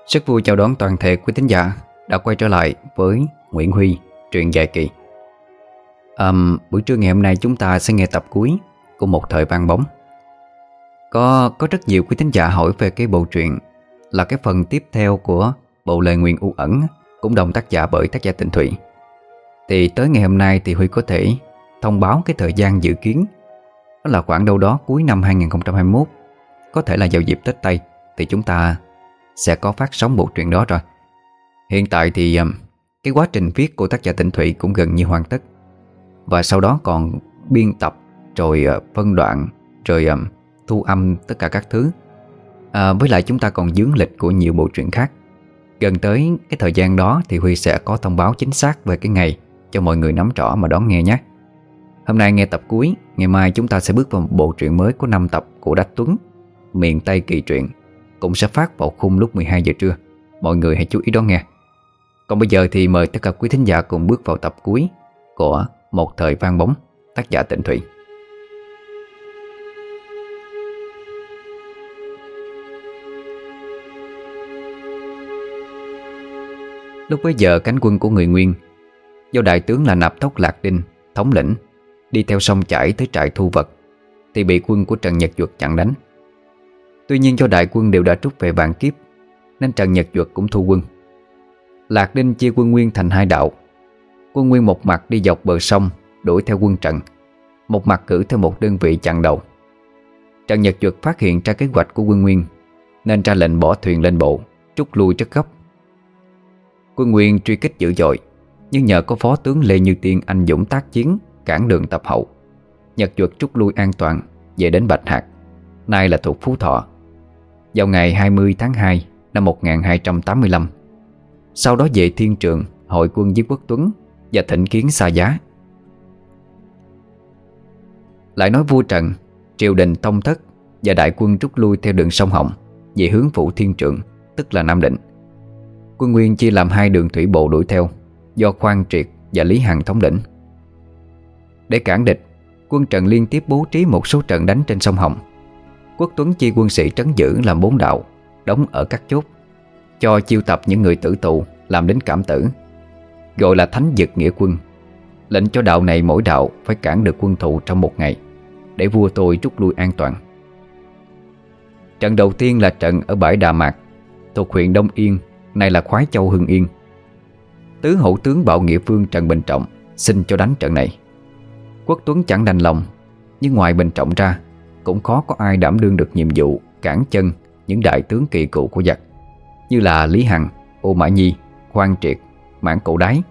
Rất vui chào đón toàn thể quý thính giả đã quay trở lại với Nguyễn Huy, truyện dài kỳ. Buổi trưa ngày hôm nay chúng ta sẽ nghe tập cuối của Một Thời Vang Bóng. Có rất nhiều quý thính giả hỏi về cái bộ truyện là cái phần tiếp theo của bộ Lời Nguyền U Ẩn, cũng đồng tác giả bởi tác giả Tịnh Thụy. Thì tới ngày hôm nay thì Huy có thể thông báo cái thời gian dự kiến, đó là khoảng đâu đó cuối năm 2021, có thể là vào dịp Tết Tây, thì chúng ta sẽ có phát sóng bộ truyện đó rồi. Hiện tại thì cái quá trình viết của tác giả Tịnh Thụy cũng gần như hoàn tất, và sau đó còn biên tập, rồi phân đoạn, rồi thu âm tất cả các thứ. Với lại chúng ta còn dướng lịch của nhiều bộ truyện khác. Gần tới cái thời gian đó thì Huy sẽ có thông báo chính xác về cái ngày cho mọi người nắm rõ mà đón nghe nhé. Hôm nay nghe tập cuối, ngày mai chúng ta sẽ bước vào một bộ truyện mới có 5 tập của Đách Tuấn, Miền Tây Kỳ Truyện, cũng sẽ phát vào khung lúc 12 giờ trưa. Mọi người hãy chú ý đón nghe. Còn bây giờ thì mời tất cả quý thính giả cùng bước vào tập cuối của Một Thời Vang Bóng, tác giả Tịnh Thụy. Lúc bấy giờ cánh quân của người Nguyên do đại tướng là Nạp Tốc Lạc Đinh thống lĩnh đi theo sông chảy tới trại thu vật thì bị quân của Trần Nhật Duật chặn đánh. Tuy nhiên do đại quân đều đã rút về Vạn Kiếp nên Trần Nhật Duật cũng thu quân. Lạc Đinh chia quân Nguyên thành hai đạo. Quân Nguyên một mặt đi dọc bờ sông đuổi theo quân Trần, một mặt cử theo một đơn vị chặn đầu. Trần Nhật Duật phát hiện ra kế hoạch của quân Nguyên nên ra lệnh bỏ thuyền lên bộ, rút lui rất gấp. Quân Nguyên truy kích dữ dội, nhưng nhờ có phó tướng Lê Như Tiên anh dũng tác chiến cản đường tập hậu, Nhật Duật rút lui an toàn về đến Bạch Hạc, nay là thuộc Phú Thọ, vào ngày 20 tháng 2 năm 1285. Sau đó về Thiên Trường hội quân với Quốc Tuấn và thỉnh kiến Xa Giá. Lại nói vua Trần, triều đình tông thất và đại quân rút lui theo đường sông Hồng về hướng phủ Thiên Trường, tức là Nam Định. Quân Nguyên chia làm hai đường thủy bộ đuổi theo, do Khoan Triệt và Lý Hằng thống lĩnh. Để cản địch, quân Trần liên tiếp bố trí một số trận đánh trên sông Hồng. Quốc Tuấn chia quân sĩ trấn giữ làm 4 đạo, đóng ở các chốt, cho chiêu tập những người tử tù làm đến cảm tử, gọi là Thánh Dực Nghĩa Quân. Lệnh cho đạo này mỗi đạo phải cản được quân thù trong 1 ngày, để vua tôi rút lui an toàn. Trận đầu tiên là trận ở bãi Đà Mạc, thuộc huyện Đông Yên, nay là Khoái Châu Hưng Yên. Tứ hữu tướng Bảo Nghĩa Vương Trần Bình Trọng xin cho đánh trận này. Quốc Tuấn chẳng đành lòng, nhưng ngoài Bình Trọng ra cũng khó có ai đảm đương được nhiệm vụ cản chân những đại tướng kỳ cựu của giặc, như là Lý Hằng, Ô Mã Nhi, Khoan Triệt, Mãn Cổ Đái.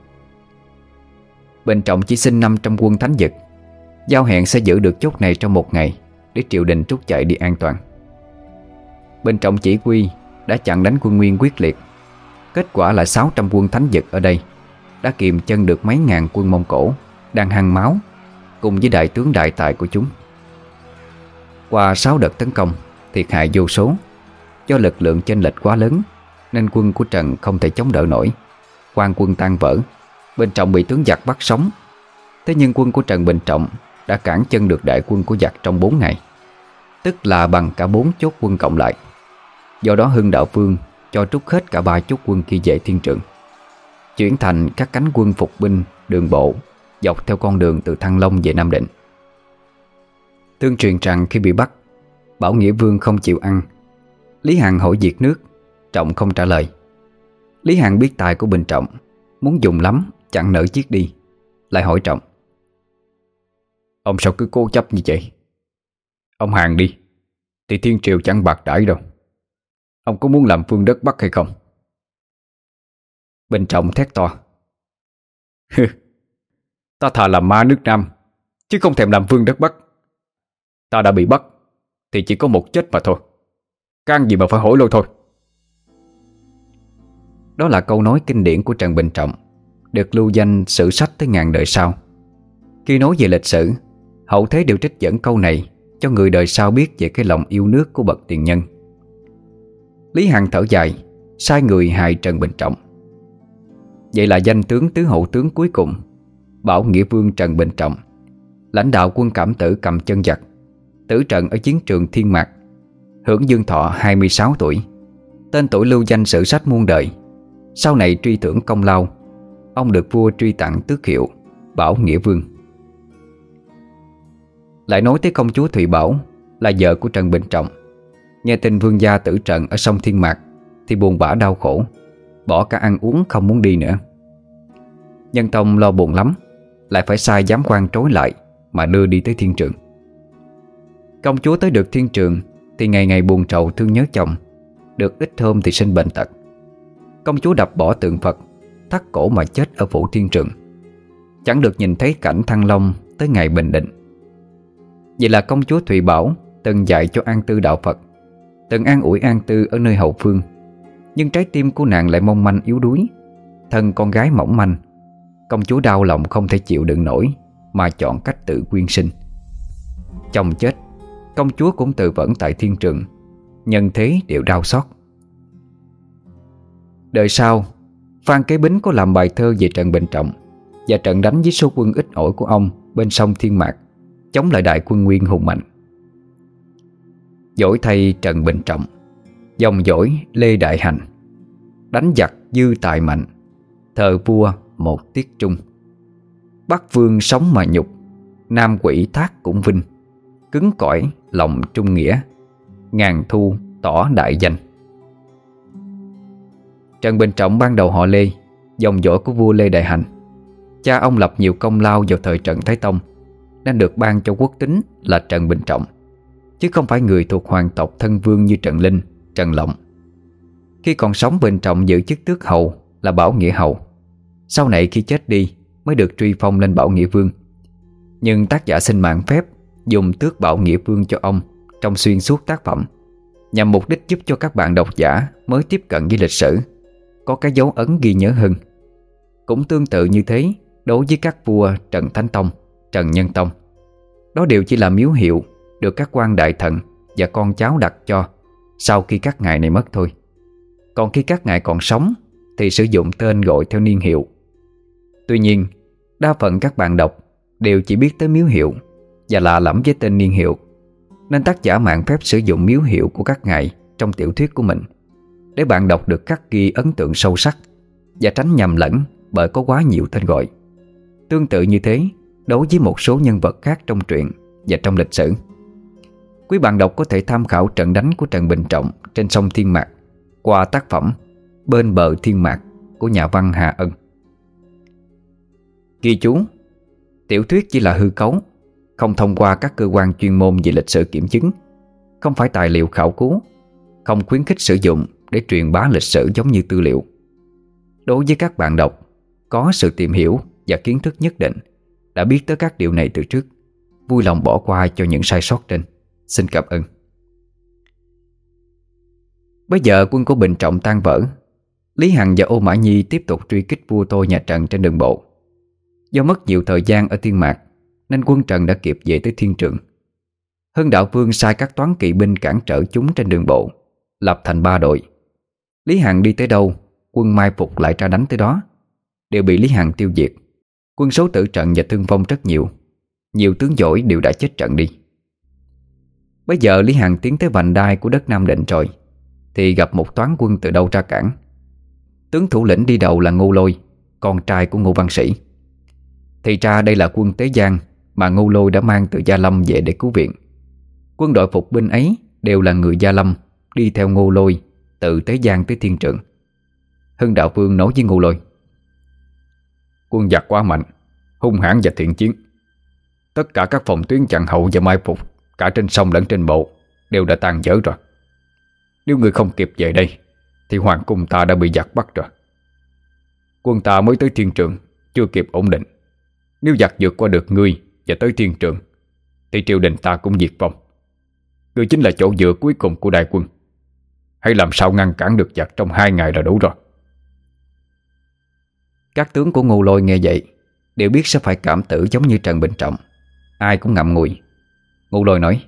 Bình Trọng chỉ xin 500 quân Thánh Dực, giao hẹn sẽ giữ được chốt này trong 1 ngày để triều đình trút chạy đi an toàn. Bình Trọng chỉ huy đã chặn đánh quân Nguyên quyết liệt. Kết quả là 600 quân Thánh Dực ở đây đã kiềm chân được mấy ngàn quân Mông Cổ đang hăng máu cùng với đại tướng đại tài của chúng. Qua 6 đợt tấn công, thiệt hại vô số. Do lực lượng chênh lệch quá lớn nên quân của Trần không thể chống đỡ nổi, quan quân tan vỡ. Bình Trọng bị tướng giặc bắt sống. Thế nhưng quân của Trần Bình Trọng đã cản chân được đại quân của giặc trong 4 ngày, tức là bằng cả 4 chốt quân cộng lại. Do đó Hưng Đạo Vương cho trút hết cả 3 chốt quân kia về Thiên Trường, chuyển thành các cánh quân phục binh đường bộ dọc theo con đường từ Thăng Long về Nam Định. Tương truyền rằng khi bị bắt, Bảo Nghĩa Vương không chịu ăn. Lý Hằng hỏi diệt nước, Trọng không trả lời. Lý Hằng biết tài của Bình Trọng, muốn dùng lắm chẳng nỡ giết đi, lại hỏi Trọng: "Ông sao cứ cố chấp như vậy? Ông hàng đi thì thiên triều chẳng bạc đãi đâu. Ông có muốn làm vương đất Bắc hay không?" Bình Trọng thét to: "Hừ, ta thà làm ma nước Nam, chứ không thèm làm vương đất Bắc. Ta đã bị bắt thì chỉ có một chết mà thôi, can gì mà phải hối lôi thôi." Đó là câu nói kinh điển của Trần Bình Trọng, được lưu danh sử sách tới ngàn đời sau. Khi nói về lịch sử, hậu thế đều trích dẫn câu này cho người đời sau biết về cái lòng yêu nước của bậc tiền nhân. Lý Hằng thở dài, sai người hại Trần Bình Trọng. Vậy là danh tướng tứ hậu tướng cuối cùng, Bảo Nghĩa Vương Trần Bình Trọng, lãnh đạo quân Cảm Tử cầm chân giặc, tử trận ở chiến trường Thiên Mạc, hưởng dương thọ 26 tuổi. Tên tuổi lưu danh sử sách muôn đời. Sau này truy thưởng công lao, ông được vua truy tặng tước hiệu Bảo Nghĩa Vương. Lại nói tới công chúa Thụy Bảo, là vợ của Trần Bình Trọng. Nghe tin vương gia tử trận ở sông Thiên Mạc thì buồn bã đau khổ, bỏ cả ăn uống không muốn đi nữa. Nhân Tông lo buồn lắm, lại phải sai giám quan trối lại mà đưa đi tới thiên trường. Công chúa tới được thiên trường thì ngày ngày buồn rầu thương nhớ chồng, được ít hôm thì sinh bệnh tật. Công chúa đập bỏ tượng Phật, thắt cổ mà chết ở phủ thiên trường, chẳng được nhìn thấy cảnh Thăng Long tới ngày bình định. Vậy là công chúa Thụy Bảo từng dạy cho An Tư đạo Phật, từng an ủi An Tư ở nơi hậu phương. Nhưng trái tim của nàng lại mong manh yếu đuối, thân con gái mỏng manh. Công chúa đau lòng không thể chịu đựng nổi, mà chọn cách tự quyên sinh. Chồng chết, công chúa cũng tự vẫn tại thiên trường, nhân thế đều đau xót. Đời sau, Phan Kế Bính có làm bài thơ về Trần Bình Trọng và trận đánh với số quân ít ỏi của ông bên sông Thiên Mạc, chống lại đại quân Nguyên hùng mạnh. Dỗi thay Trần Bình Trọng, dòng dõi Lê Đại Hành, đánh giặc dư tài mạnh, thờ vua một tiết trung. Bắc vương sống mà nhục, Nam quỷ thác cũng vinh, cứng cỏi lòng trung nghĩa, ngàn thu tỏ đại danh. Trần Bình Trọng ban đầu họ Lê, dòng dõi của vua Lê Đại Hành. Cha ông lập nhiều công lao vào thời Trần Thái Tông, nên được ban cho quốc tính là Trần Bình Trọng, chứ không phải người thuộc hoàng tộc thân vương như Trần Linh, Trần Lộng. Khi còn sống, Bình Trọng giữ chức tước hầu là Bảo Nghĩa Hầu. Sau này khi chết đi mới được truy phong lên Bảo Nghĩa Vương. Nhưng tác giả xin mạn phép dùng tước Bảo Nghĩa Vương cho ông trong xuyên suốt tác phẩm, nhằm mục đích giúp cho các bạn độc giả mới tiếp cận với lịch sử có cái dấu ấn ghi nhớ hơn. Cũng tương tự như thế đối với các vua Trần Thánh Tông, Trần Nhân Tông. Đó đều chỉ là miếu hiệu được các quan đại thần và con cháu đặt cho sau khi các ngài này mất thôi. Còn khi các ngài còn sống thì sử dụng tên gọi theo niên hiệu. Tuy nhiên, đa phần các bạn đọc đều chỉ biết tới miếu hiệu và lạ lẫm với tên niên hiệu, nên tác giả mạn phép sử dụng miếu hiệu của các ngài trong tiểu thuyết của mình, để bạn đọc được khắc ghi ấn tượng sâu sắc và tránh nhầm lẫn bởi có quá nhiều tên gọi. Tương tự như thế đối với một số nhân vật khác trong truyện và trong lịch sử. Quý bạn đọc có thể tham khảo trận đánh của Trần Bình Trọng trên sông Thiên Mạc qua tác phẩm Bên bờ Thiên Mạc của nhà văn Hà Ân. Ghi chú: tiểu thuyết chỉ là hư cấu, không thông qua các cơ quan chuyên môn về lịch sử kiểm chứng, không phải tài liệu khảo cứu, không khuyến khích sử dụng để truyền bá lịch sử giống như tư liệu. Đối với các bạn đọc có sự tìm hiểu và kiến thức nhất định, đã biết tới các điều này từ trước, vui lòng bỏ qua cho những sai sót trên. Xin cảm ơn. Bây giờ quân của Bình Trọng tan vỡ. Lý Hằng và Ô Mã Nhi tiếp tục truy kích vua tôi nhà Trần trên đường bộ. Do mất nhiều thời gian ở Thiên Mạc nên quân Trần đã kịp về tới thiên trường. Hưng Đạo Vương sai các toán kỵ binh cản trở chúng trên đường bộ, lập thành 3 đội. Lý Hằng đi tới đâu, quân mai phục lại ra đánh tới đó, đều bị Lý Hằng tiêu diệt. Quân số tử trận và thương vong rất nhiều. Nhiều tướng giỏi đều đã chết trận đi. Bây giờ Lý Hằng tiến tới vành đai của đất Nam Định rồi, thì gặp một toán quân từ đâu ra cản. Tướng thủ lĩnh đi đầu là Ngô Lôi, con trai của Ngô Văn Sĩ. Thì ra đây là quân Tế Giang mà Ngô Lôi đã mang từ Gia Lâm về để cứu viện. Quân đội phục binh ấy đều là người Gia Lâm, đi theo Ngô Lôi từ Tế Giang tới thiên trường. Hưng Đạo Vương nói với Ngô Lôi: quân giặc quá mạnh, hung hãn và thiện chiến. Tất cả các phòng tuyến chặn hậu và mai phục, cả trên sông lẫn trên bộ, đều đã tan vỡ rồi. Nếu người không kịp về đây thì hoàng cung ta đã bị giặc bắt rồi. Quân ta mới tới thiên trường, chưa kịp ổn định. Nếu giặc vượt qua được ngươi và tới thiên trường thì triều đình ta cũng diệt vong. Ngươi chính là chỗ dựa cuối cùng của đại quân. Hãy làm sao ngăn cản được giặc trong 2 ngày là đủ rồi. Các tướng của Ngô Lôi nghe vậy đều biết sẽ phải cảm tử giống như Trần Bình Trọng. Ai cũng ngậm ngùi. Ngô Lôi nói: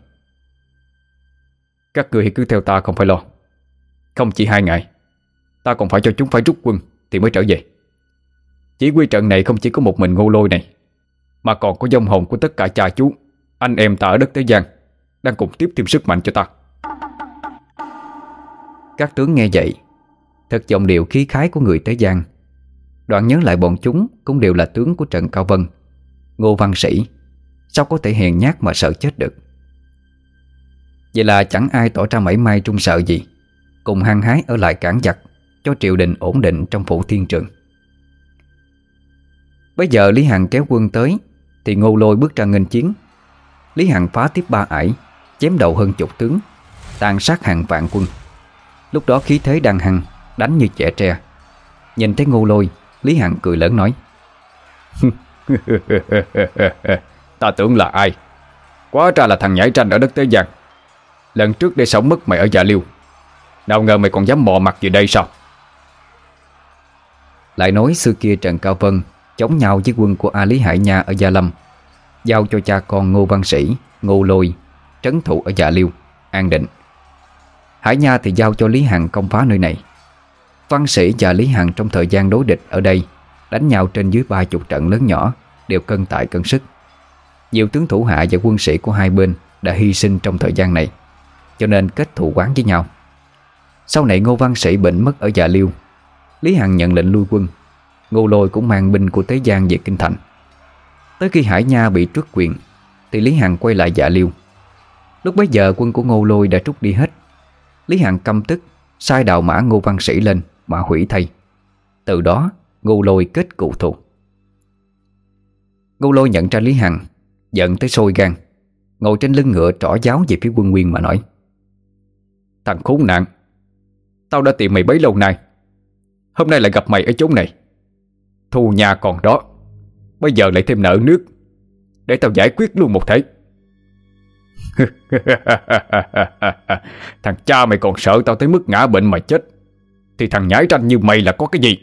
các ngươi cứ theo ta, không phải lo. Không chỉ 2 ngày, ta còn phải cho chúng phải rút quân thì mới trở về. Chỉ huy trận này không chỉ có một mình Ngô Lôi này, mà còn có vong hồn của tất cả cha chú, anh em ta ở đất Tế Giang đang cùng tiếp thêm sức mạnh cho ta. Các tướng nghe vậy, thật giọng điệu khí khái của người thế gian. Đoạn nhớ lại bọn chúng cũng đều là tướng của Trần Cao Vân, Ngô Văn Sĩ, sao có thể hèn nhát mà sợ chết được. Vậy là chẳng ai tỏ ra mảy may trung sợ gì, cùng hăng hái ở lại cản giặc, cho triều đình ổn định trong phủ Thiên Trường. Bây giờ Lý Hằng kéo quân tới, thì Ngô Lôi bước ra nghênh chiến. Lý Hằng phá tiếp 3 ải, chém đầu hơn chục tướng, tàn sát hàng vạn quân. Lúc đó khí thế đang hăng, đánh như chẻ tre. Nhìn thấy Ngô Lôi, Lý Hằng cười lớn nói: Ta tưởng là ai, quá ra là thằng nhảy tranh ở đất Tế Giang. Lần trước để sống mất mày ở Dạ Liêu, nào ngờ mày còn dám mò mặt về đây sao? Lại nói xưa kia Trần Cao Vân chống nhau với quân của A Lý Hải Nha ở Gia Lâm, giao cho cha con Ngô Văn Sĩ, Ngô Lôi trấn thủ ở Dạ Liêu, An Định. Hải Nha thì giao cho Lý Hằng công phá nơi này. Văn Sĩ và Lý Hằng trong thời gian đối địch ở đây đánh nhau trên dưới 30 trận lớn nhỏ, đều cân tại cân sức. Nhiều tướng thủ hạ và quân sĩ của hai bên đã hy sinh trong thời gian này, cho nên kết thù oán với nhau. Sau này Ngô Văn Sĩ bệnh mất ở Dạ Liêu, Lý Hằng nhận lệnh lui quân. Ngô Lôi cũng mang binh của Tế Giang về Kinh Thành. Tới khi Hải Nha bị truất quyền, thì Lý Hằng quay lại Dạ Liêu. Lúc bấy giờ quân của Ngô Lôi đã trút đi hết. Lý Hằng căm tức, sai đạo mã Ngô Văn Sĩ lên mà hủy thay. Từ đó Ngô Lôi kết cựu thù. Ngô Lôi nhận ra Lý Hằng, giận tới sôi gan, ngồi trên lưng ngựa trỏ giáo về phía Quân Nguyên mà nói: Thằng khốn nạn, tao đã tìm mày bấy lâu nay, hôm nay lại gặp mày ở chốn này. Thù nhà còn đó, bây giờ lại thêm nợ nước, để tao giải quyết luôn một thể. Thằng cha mày còn sợ tao tới mức ngã bệnh mà chết, thì thằng nhãi ranh như mày là có cái gì?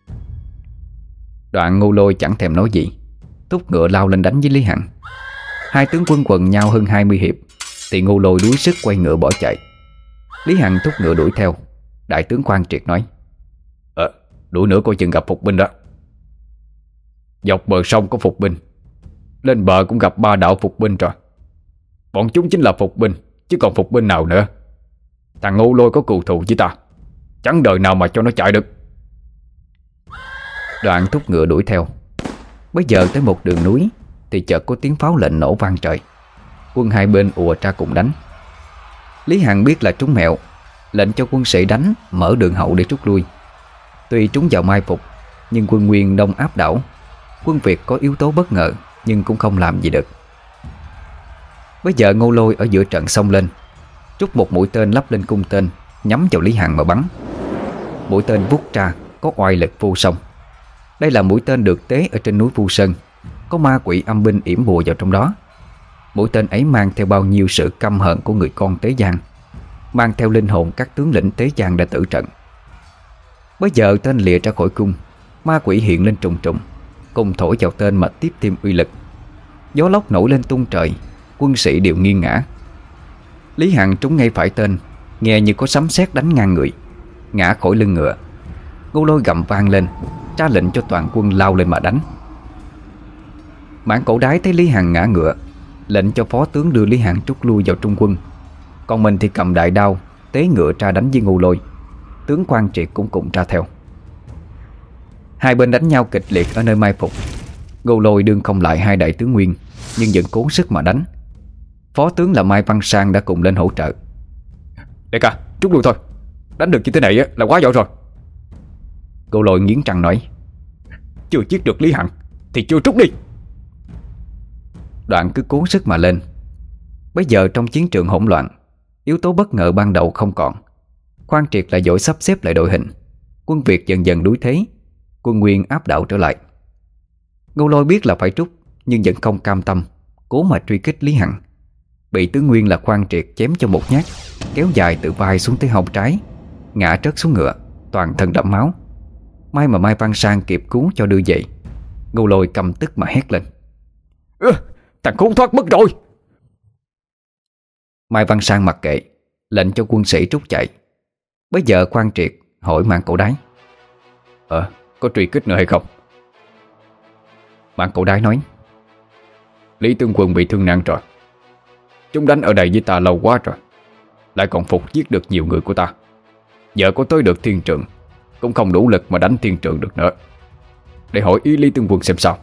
Đoạn Ngô Lôi chẳng thèm nói gì, thúc ngựa lao lên đánh với Lý Hằng. Hai tướng quân quần nhau hơn 20 hiệp, thì Ngô Lôi đuối sức quay ngựa bỏ chạy. Lý Hằng thúc ngựa đuổi theo. Đại tướng Khoan Triệt nói: Đuổi nữa coi chừng gặp phục binh đó. Dọc bờ sông có phục binh, lên bờ cũng gặp 3 đạo phục binh rồi. Bọn chúng chính là phục binh, chứ còn phục binh nào nữa. Thằng Ngô Lôi có cừu thù với ta, chẳng đời nào mà cho nó chạy được. Đoạn thúc ngựa đuổi theo. Bây giờ tới một đường núi, thì chợt có tiếng pháo lệnh nổ vang trời. Quân hai bên ùa ra cùng đánh. Lý Hằng biết là trúng mẹo, lệnh cho quân sĩ đánh, mở đường hậu để rút lui. Tuy trúng vào mai phục, nhưng quân Nguyên đông áp đảo. Quân Việt có yếu tố bất ngờ, nhưng cũng không làm gì được. Bây giờ Ngô Lôi ở giữa trận xông lên, rút một mũi tên lắp lên cung tên, nhắm vào Lý Hằng mà bắn. Mũi tên vút ra có oai lực vô song. Đây là mũi tên được tế ở trên núi Vu Sơn, có ma quỷ âm binh yểm bùa vào trong đó. Mũi tên ấy mang theo bao nhiêu sự căm hận của người con Tế Giang, mang theo linh hồn các tướng lĩnh Tế Giang đã tử trận. Bây giờ tên lìa ra khỏi cung, ma quỷ hiện lên trùng trùng, cùng thổi vào tên mà tiếp thêm uy lực. Gió lốc nổi lên tung trời, quân sĩ đều nghiêng ngã. Lý Hằng trúng ngay phải tên, nghe như có sấm sét đánh ngang người, ngã khỏi lưng ngựa. Ngô Lôi gầm vang lên, ra lệnh cho toàn quân lao lên mà đánh. Mãn Cổ Đái thấy Lý Hằng ngã ngựa, lệnh cho phó tướng đưa Lý Hằng trút lui vào trung quân. Còn mình thì cầm đại đao, tế ngựa ra đánh với Ngô Lôi. Tướng Khoan Triệt cũng cùng ra theo. Hai bên đánh nhau kịch liệt ở nơi mai phục. Ngô Lôi đương không lại hai đại tướng Nguyên, nhưng vẫn cố sức mà đánh. Phó tướng là Mai Văn Sang đã cùng lên hỗ trợ. Đại ca, trút lui thôi, đánh được như thế này là quá giỏi rồi. Ngô Lôi nghiến răng nói: Chưa giết được Lý Hằng thì chưa trút đi. Đoạn cứ cố sức mà lên. Bây giờ trong chiến trường hỗn loạn, yếu tố bất ngờ ban đầu không còn. Khoan Triệt lại vội sắp xếp lại đội hình. Quân Việt dần dần đuổi thế, quân Nguyên áp đảo trở lại. Ngô Lôi biết là phải trút, nhưng vẫn không cam tâm, cố mà truy kích Lý Hằng. Bị tướng Nguyên là Khoan Triệt chém cho một nhát, kéo dài từ vai xuống tới hông trái, ngã trớt xuống ngựa, toàn thân đẫm máu. May mà Mai Văn Sang kịp cứu cho đưa dậy. Ngô Lôi căm tức mà hét lên: Thằng khốn thoát mất rồi. Mai Văn Sang mặc kệ, lệnh cho quân sĩ rút chạy. Bây giờ Khoan Triệt hỏi Mãn Cổ Đái: Có truy kích nữa hay không? Mãn Cổ Đái nói: Lý tướng quân bị thương nặng rồi. Chúng đánh ở đây với ta lâu quá rồi, lại còn phục giết được nhiều người của ta. Giờ có tới được thiên trường cũng không đủ lực mà đánh thiên trường được nữa. Để hỏi ý Lý tướng quân xem sao.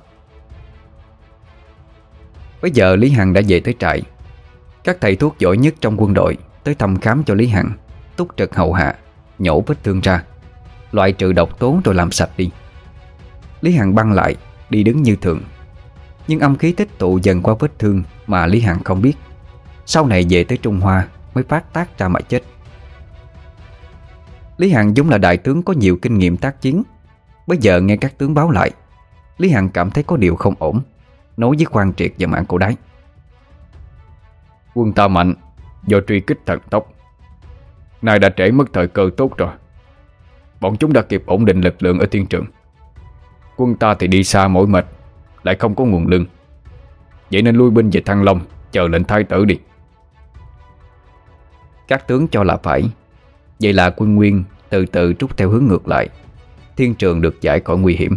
Bây giờ Lý Hằng đã về tới trại. Các thầy thuốc giỏi nhất trong quân đội tới thăm khám cho Lý Hằng, túc trực hầu hạ, nhổ vết thương ra, loại trừ độc tố rồi làm sạch đi. Lý Hằng băng lại, đi đứng như thường. Nhưng âm khí tích tụ dần qua vết thương mà Lý Hằng không biết. Sau này về tới Trung Hoa mới phát tác ra mà chết. Lý Hằng vốn là đại tướng có nhiều kinh nghiệm tác chiến. Bây giờ nghe các tướng báo lại, Lý Hằng cảm thấy có điều không ổn, nói với Khoan Triệt và Mãn Cổ Đái. Quân ta mạnh do truy kích thần tốc, nay đã trễ mất thời cơ tốt rồi. Bọn chúng đã kịp ổn định lực lượng ở thiên trường. Quân ta thì đi xa mỏi mệt, lại không có nguồn lương. Vậy nên lui binh về Thăng Long, chờ lệnh thái tử đi. Các tướng cho là phải. Vậy là quân Nguyên từ từ rút theo hướng ngược lại. Thiên trường được giải khỏi nguy hiểm.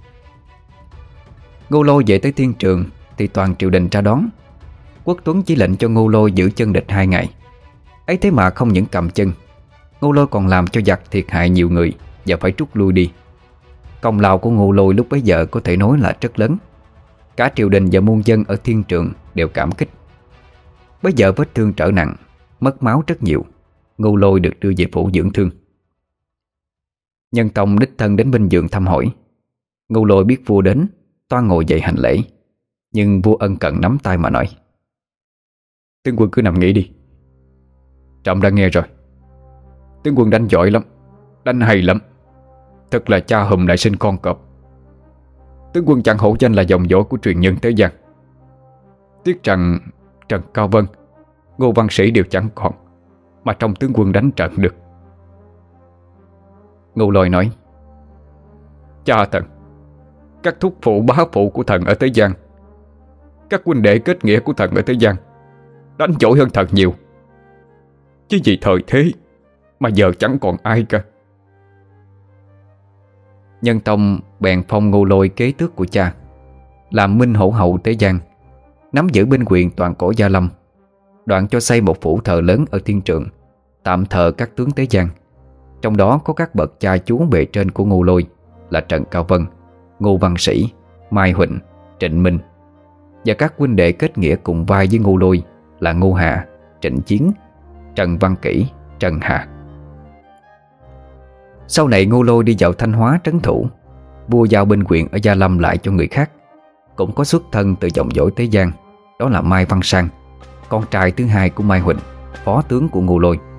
Ngô Lôi về tới thiên trường thì toàn triều đình ra đón. Quốc Tuấn chỉ lệnh cho Ngô Lôi giữ chân địch 2 ngày. Ấy thế mà không những cầm chân, Ngô Lôi còn làm cho giặc thiệt hại nhiều người và phải rút lui đi. Công lao của Ngô Lôi lúc bấy giờ có thể nói là rất lớn. Cả triều đình và muôn dân ở thiên trường đều cảm kích. Bây giờ vết thương trở nặng, mất máu rất nhiều. Ngô Lôi được đưa về phủ dưỡng thương. Nhân Tông đích thân đến bên giường thăm hỏi. Ngô Lôi biết vua đến, toan ngồi dậy hành lễ. Nhưng vua ân cần nắm tay mà nói: Tướng quân cứ nằm nghỉ đi. Trọng đã nghe rồi. Tướng quân đánh giỏi lắm, đánh hay lắm. Thật là cha hùm lại sinh con cọp. Tướng quân chẳng hổ danh là dòng dõi của truyền nhân thế gian. Tiếc rằng Trần Cao Vân, Ngô Văn Sĩ đều chẳng còn, mà trong tướng quân đánh trận được. Ngô Lôi nói: Cha thần, các thúc phụ bá phụ của thần ở thế gian, các huynh đệ kết nghĩa của thần ở thế gian đánh giỏi hơn thần nhiều. Chứ vì thời thế mà giờ chẳng còn ai cả. Nhân Tông bèn phong Ngô Lôi kế tước của cha, làm minh hổ hậu thế gian, nắm giữ binh quyền toàn cổ Gia Lâm. Đoạn cho xây một phủ thờ lớn ở thiên trường, tạm thờ các tướng thế gian. Trong đó có các bậc cha chú bề trên của Ngô Lôi là Trần Cao Vân, Ngô Văn Sĩ, Mai Huỳnh, Trịnh Minh, và các huynh đệ kết nghĩa cùng vai với Ngô Lôi là Ngô Hạ, Trịnh Chiến, Trần Văn Kỷ, Trần Hà. Sau này Ngô Lôi đi vào Thanh Hóa trấn thủ, vua giao binh quyền ở Gia Lâm lại cho người khác, cũng có xuất thân từ dòng dõi thế gian, đó là Mai Văn Sang, con trai thứ hai của Mai Huỳnh, phó tướng của Ngô Lôi.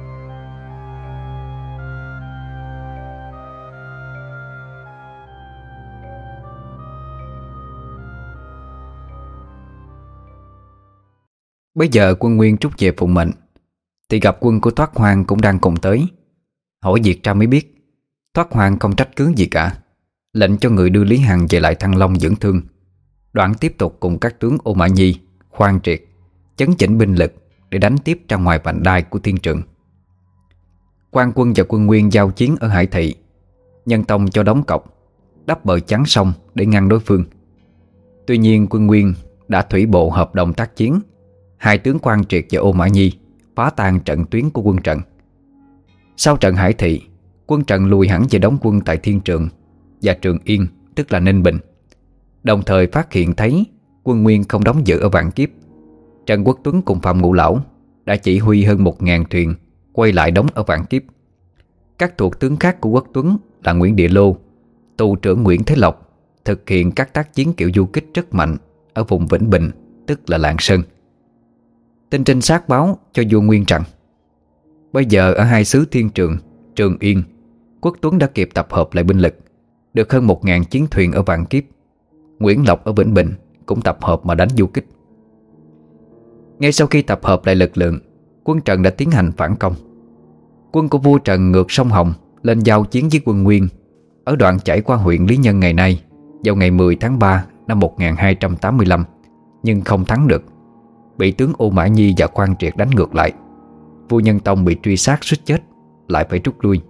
Bây giờ quân Nguyên trút về Phụng Mệnh, thì gặp quân của Thoát Hoang cũng đang cùng tới. Hỏi việc ra mới biết, Thoát Hoang không trách cứ gì cả, lệnh cho người đưa Lý Hằng về lại Thăng Long dưỡng thương. Đoạn tiếp tục cùng các tướng Ô Mã Nhi, Khoan Triệt chấn chỉnh binh lực để đánh tiếp ra ngoài vành đai của thiên trường. Quan quân và quân Nguyên giao chiến ở Hải Thị. Nhân Tông cho đóng cọc, đắp bờ chắn sông để ngăn đối phương. Tuy nhiên quân Nguyên đã thủy bộ hợp đồng tác chiến. Hai tướng Khoan Triệt và Ô Mã Nhi phá tan trận tuyến của quân Trần. Sau trận Hải Thị, quân Trần lùi hẳn về đóng quân tại Thiên Trường và Trường Yên, tức là Ninh Bình. Đồng thời phát hiện thấy quân Nguyên không đóng giữ ở Vạn Kiếp. Trần Quốc Tuấn cùng Phạm Ngũ Lão đã chỉ huy hơn 1000 thuyền quay lại đóng ở Vạn Kiếp. Các thuộc tướng khác của Quốc Tuấn là Nguyễn Địa Lô, tù trưởng Nguyễn Thế Lộc thực hiện các tác chiến kiểu du kích rất mạnh ở vùng Vĩnh Bình, tức là Lạng Sơn. Tin trinh sát báo cho vua Nguyên rằng bây giờ ở hai xứ Thiên Trường, Trường Yên, Quốc Tuấn đã kịp tập hợp lại binh lực, được hơn 1000 chiến thuyền ở Vạn Kiếp. Nguyễn Lộc ở Vĩnh Bình cũng tập hợp mà đánh du kích. Ngay sau khi tập hợp lại lực lượng, quân Trần đã tiến hành phản công. Quân của vua Trần ngược sông Hồng lên giao chiến với quân Nguyên ở đoạn chảy qua huyện Lý Nhân ngày nay vào ngày 10 tháng 3 năm 1285, nhưng không thắng được, bị tướng Ô Mã Nhi và Khoan Triệt đánh ngược lại. Vua Nhân Tông bị truy sát suýt chết, lại phải rút lui.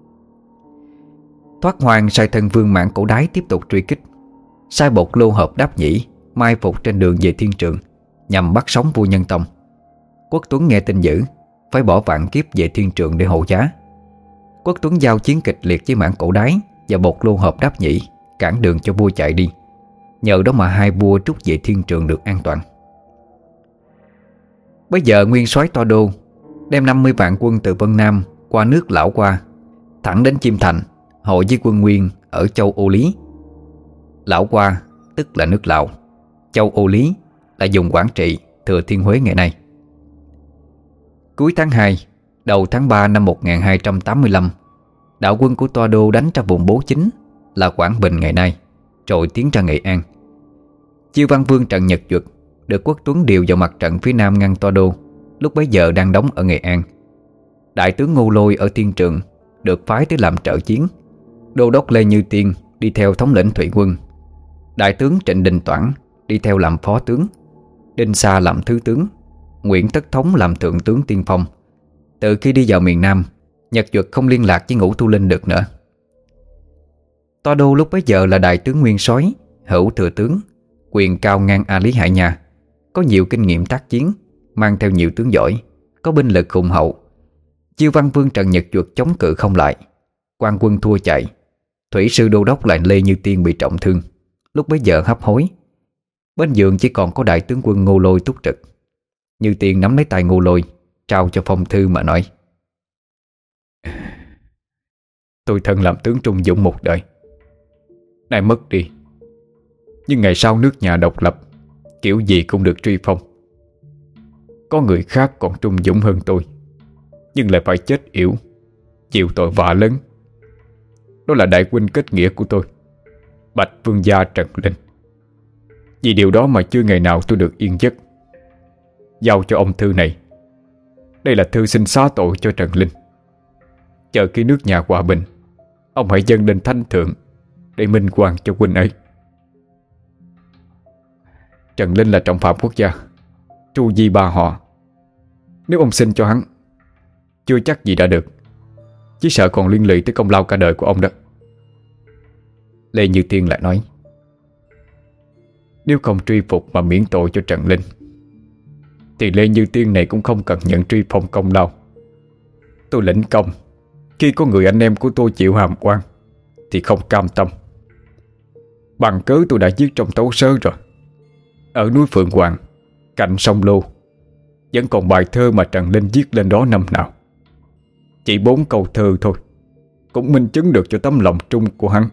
Thoát Hoang sai thân vương Mãn Cổ Đái tiếp tục truy kích, sai bột Lô Hợp Đáp Nhĩ mai phục trên đường về Thiên Trường nhằm bắt sống vua Nhân Tông. Quốc Tuấn nghe tin dữ, phải bỏ Vạn Kiếp về Thiên Trường để hộ giá. Quốc Tuấn giao chiến kịch liệt với Mãn Cổ Đái và Bột Lô Hợp Đáp Nhĩ, cản đường cho vua chạy đi. Nhờ đó mà hai vua trút về thiên trường được an toàn. Bây giờ nguyên soái Toa Đô đem 50 vạn quân từ Vân Nam qua nước Lão Qua, thẳng đến Chiêm Thành hội với quân Nguyên ở châu Ô Lý. Lão Qua tức là nước Lào, châu Ô Lý là vùng Quảng Trị, Thừa Thiên Huế ngày nay. Cuối tháng 2, đầu tháng 3 năm 1285, đạo quân của Toa Đô đánh ra vùng bố chính là Quảng Bình ngày nay, rồi tiến ra Nghệ An. Chiêu Văn Vương Trần Nhật Duật được Quốc Tuấn điều vào mặt trận phía nam ngăn Toa Đô, lúc bấy giờ đang đóng ở Nghệ An. Đại tướng Ngô Lôi ở Thiên Trường được phái tới làm trợ chiến. Đô đốc Lê Như Tiên đi theo thống lĩnh thủy quân. Đại tướng Trịnh Đình Toản đi theo làm phó tướng, Đinh Sa làm thứ tướng, Nguyễn Tất Thống làm thượng tướng tiên phong. Từ khi đi vào miền Nam, Nhật Duật không liên lạc với Ngũ Tu Linh được nữa. Toa Đô lúc bấy giờ là đại tướng nguyên soái, hữu thừa tướng, quyền cao ngang A Lý Hải Nha, có nhiều kinh nghiệm tác chiến, mang theo nhiều tướng giỏi, có binh lực hùng hậu. Chiêu Văn Vương Trần Nhật Duật chống cự không lại, quan quân thua chạy. Thủy sư đô đốc lại Lê Như Tiên bị trọng thương, lúc bấy giờ hấp hối. Bên giường chỉ còn có đại tướng quân Ngô Lôi túc trực. Như Tiên nắm lấy tay Ngô Lôi, trao cho phong thư mà nói: "Tôi thân làm tướng trung dũng một đời, nay mất đi, nhưng ngày sau nước nhà độc lập, kiểu gì cũng được truy phong. Có người khác còn trung dũng hơn tôi, nhưng lại phải chết yểu, chịu tội vạ lớn. Đó là đại huynh kết nghĩa của tôi, Bạch Vương gia Trần Linh. Vì điều đó mà chưa ngày nào tôi được yên giấc. Giao cho ông thư này. Đây là thư xin xá tội cho Trần Linh. Chờ khi nước nhà hòa bình, ông hãy dâng lên thánh thượng để minh oan cho huynh ấy." Trần Linh là trọng phạm quốc gia, tru di ba họ. Nếu ông xin cho hắn, chưa chắc gì đã được, chỉ sợ còn liên lụy tới công lao cả đời của ông đó. Lê Như Tiên lại nói: "Nếu không truy phục mà miễn tội cho Trần Linh, thì Lê Như Tiên này cũng không cần nhận truy phong công lao. Tôi lĩnh công, khi có người anh em của tôi chịu hàm oan thì không cam tâm. Bằng cớ tôi đã giết trong tấu sớ rồi. Ở núi Phượng Hoàng, cạnh sông Lô, vẫn còn bài thơ mà Trần Linh viết lên đó năm nào. Chỉ 4 câu thơ thôi cũng minh chứng được cho tấm lòng trung của hắn."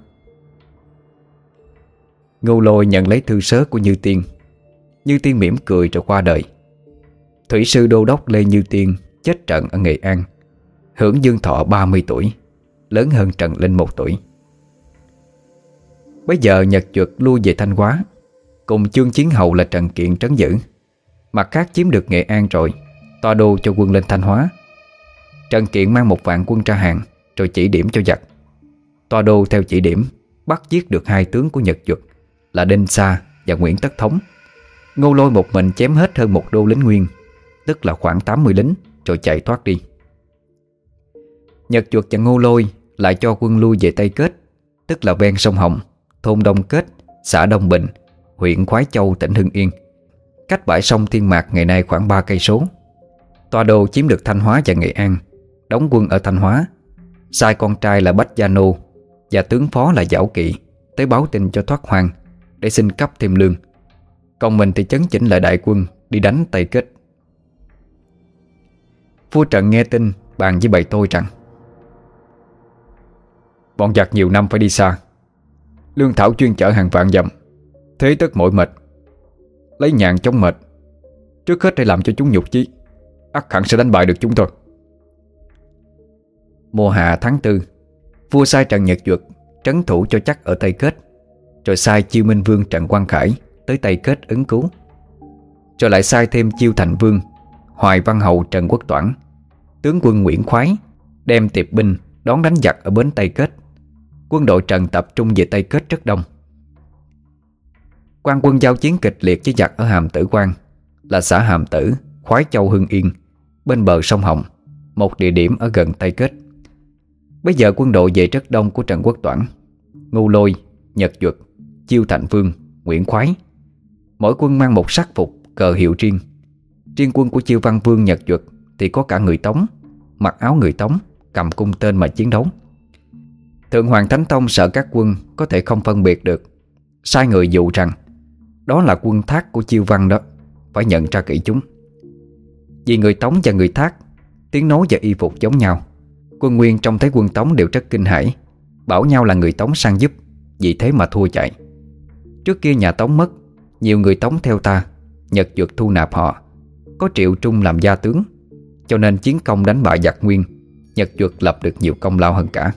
Ngô Lôi nhận lấy thư sớ của Như Tiên. Như Tiên mỉm cười rồi qua đời. Thủy sư đô đốc Lê Như Tiên chết trận ở Nghệ An, hưởng dương thọ 30 tuổi, lớn hơn Trần Linh 1 tuổi. Bây giờ Nhật Duật lui về Thanh Hóa, cùng chương chiến hầu là Trần Kiện trấn giữ. Mặt khác chiếm được Nghệ An rồi, Toa Đô cho quân lên Thanh Hóa. Trần Kiện mang 1 vạn quân ra hàng, rồi chỉ điểm cho giặc. Toa Đô theo chỉ điểm bắt giết được 2 tướng của Nhật Duật là Đinh Sa và Nguyễn Tất Thống. Ngô Lôi một mình chém hết hơn 1 đô lính Nguyên, tức là khoảng 80 lính, rồi chạy thoát đi. Nhật Duật và Ngô Lôi lại cho quân lui về Tây Kết, tức là ven sông Hồng, thôn Đông Kết, xã Đông Bình, huyện Khoái Châu, tỉnh Hưng Yên, cách bãi sông Thiên Mạc ngày nay khoảng 3 cây số. Toa Đô chiếm được Thanh Hóa và Nghệ An, đóng quân ở Thanh Hóa, sai con trai là Bách Gia Nô và tướng phó là Giảo Kỵ tới báo tin cho thoát hoang để xin cấp thêm lương. Còn mình thì chấn chỉnh lại đại quân đi đánh Tây Kết. Vua Trần nghe tin bàn với bầy tôi rằng: "Bọn giặc nhiều năm phải đi xa, lương thảo chuyên chở hàng vạn dặm, thế tất mỏi mệt. Lấy nhàn chống mệt, trước hết hãy làm cho chúng nhục chí, ắt hẳn sẽ đánh bại được chúng thôi." Mùa hạ tháng 4, vua sai Trần Nhật Duật trấn thủ cho chắc ở Tây Kết, rồi sai Chiêu Minh Vương Trần Quang Khải tới Tây Kết ứng cứu. Rồi lại sai thêm Chiêu Thành Vương, Hoài Văn Hầu Trần Quốc Toản, tướng quân Nguyễn Khoái đem tiệp binh đón đánh giặc ở bến Tây Kết. Quân đội Trần tập trung về Tây Kết rất đông. Quan quân giao chiến kịch liệt với giặc ở Hàm Tử Quan, là xã Hàm Tử, Khoái Châu, Hưng Yên, bên bờ sông Hồng, một địa điểm ở gần Tây Kết. Bây giờ quân đội về rất đông của Trần Quốc Toản, Ngô Lôi, Nhật Duật, Chiêu Thành Vương, Nguyễn Khoái. Mỗi quân mang một sắc phục, cờ hiệu riêng. Riêng quân của Chiêu Văn Vương Nhật Duật thì có cả người Tống, mặc áo người Tống, cầm cung tên mà chiến đấu. Thượng Hoàng Thánh Tông sợ các quân có thể không phân biệt được, sai người dụ rằng đó là quân Thác của Chiêu Văn đó, phải nhận ra kỹ chúng. Vì người Tống và người Thác tiếng nói và y phục giống nhau, quân Nguyên trông thấy quân Tống đều rất kinh hãi, bảo nhau là người Tống sang giúp, vì thế mà thua chạy. Trước kia nhà Tống mất, nhiều người Tống theo ta, Nhật Duật thu nạp họ, có Triệu Trung làm gia tướng, cho nên chiến công đánh bại giặc Nguyên, Nhật Duật lập được nhiều công lao hơn cả.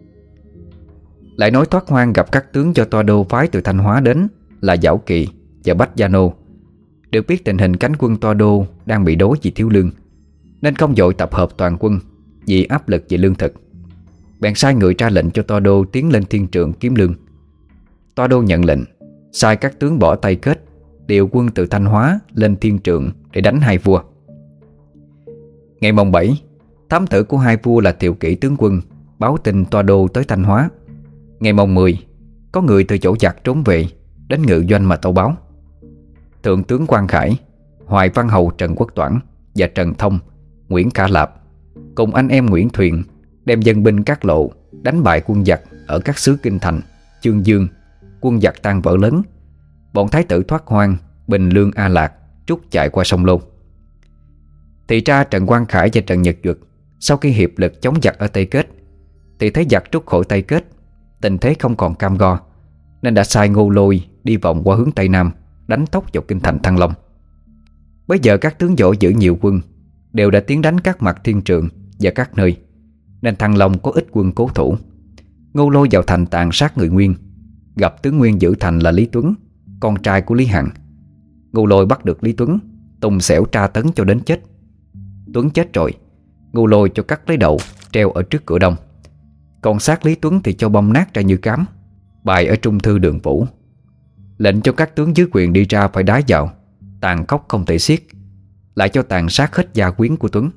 Lại nói Thoát Hoang gặp các tướng do Toa Đô phái từ Thanh Hóa đến là Giảo Kỳ và Bách Gia Nô. Được biết tình hình cánh quân Toa Đô đang bị đói vì thiếu lương, nên không vội tập hợp toàn quân vì áp lực về lương thực. Bèn sai người ra lệnh cho Toa Đô tiến lên Thiên Trượng kiếm lương. Toa Đô nhận lệnh, sai các tướng bỏ tay kết, điều quân từ Thanh Hóa lên Thiên Trượng để đánh hai vua. Ngày mồng 7, thám tử của hai vua là Thiệu Kỷ tướng quân báo tin Toa Đô tới Thanh Hóa. Ngày mồng 10, có người từ chỗ giặc trốn về đến ngự doanh mà tâu báo. Thượng tướng Quang Khải, Hoài Văn Hầu Trần Quốc Toản và Trần Thông, Nguyễn Khả Lạp cùng anh em Nguyễn Thuyền đem dân binh các lộ đánh bại quân giặc ở các xứ Kinh Thành, Chương Dương. Quân giặc tan vỡ lớn, bọn thái tử Thoát Hoang, Bình Lương, A Lạc trút chạy qua sông Lô. Thì ra Trần Quang Khải và Trần Nhật Duật sau khi hiệp lực chống giặc ở Tây Kết thì thấy giặc trút khỏi Tây Kết, tình thế không còn cam go, nên đã sai Ngô Lôi đi vòng qua hướng Tây Nam đánh tốc vào kinh thành Thăng Long. Bây giờ các tướng võ giữ nhiều quân đều đã tiến đánh các mặt Thiên Trượng và các nơi, nên Thăng Long có ít quân cố thủ. Ngô Lôi vào thành tàn sát người Nguyên, gặp tướng Nguyên giữ thành là Lý Tuấn, con trai của Lý Hằng. Ngô Lôi bắt được Lý Tuấn, tung xẻo tra tấn cho đến chết. Tuấn chết rồi, Ngô Lôi cho cắt lấy đầu treo ở trước cửa đông, còn xác Lý Tuấn thì cho băm nát ra như cám, bày ở trung thư Đường Phủ. Lệnh cho các tướng dưới quyền đi ra phải đá vào, tàn khốc không thể xiết, lại cho tàn sát hết gia quyến của Tuấn.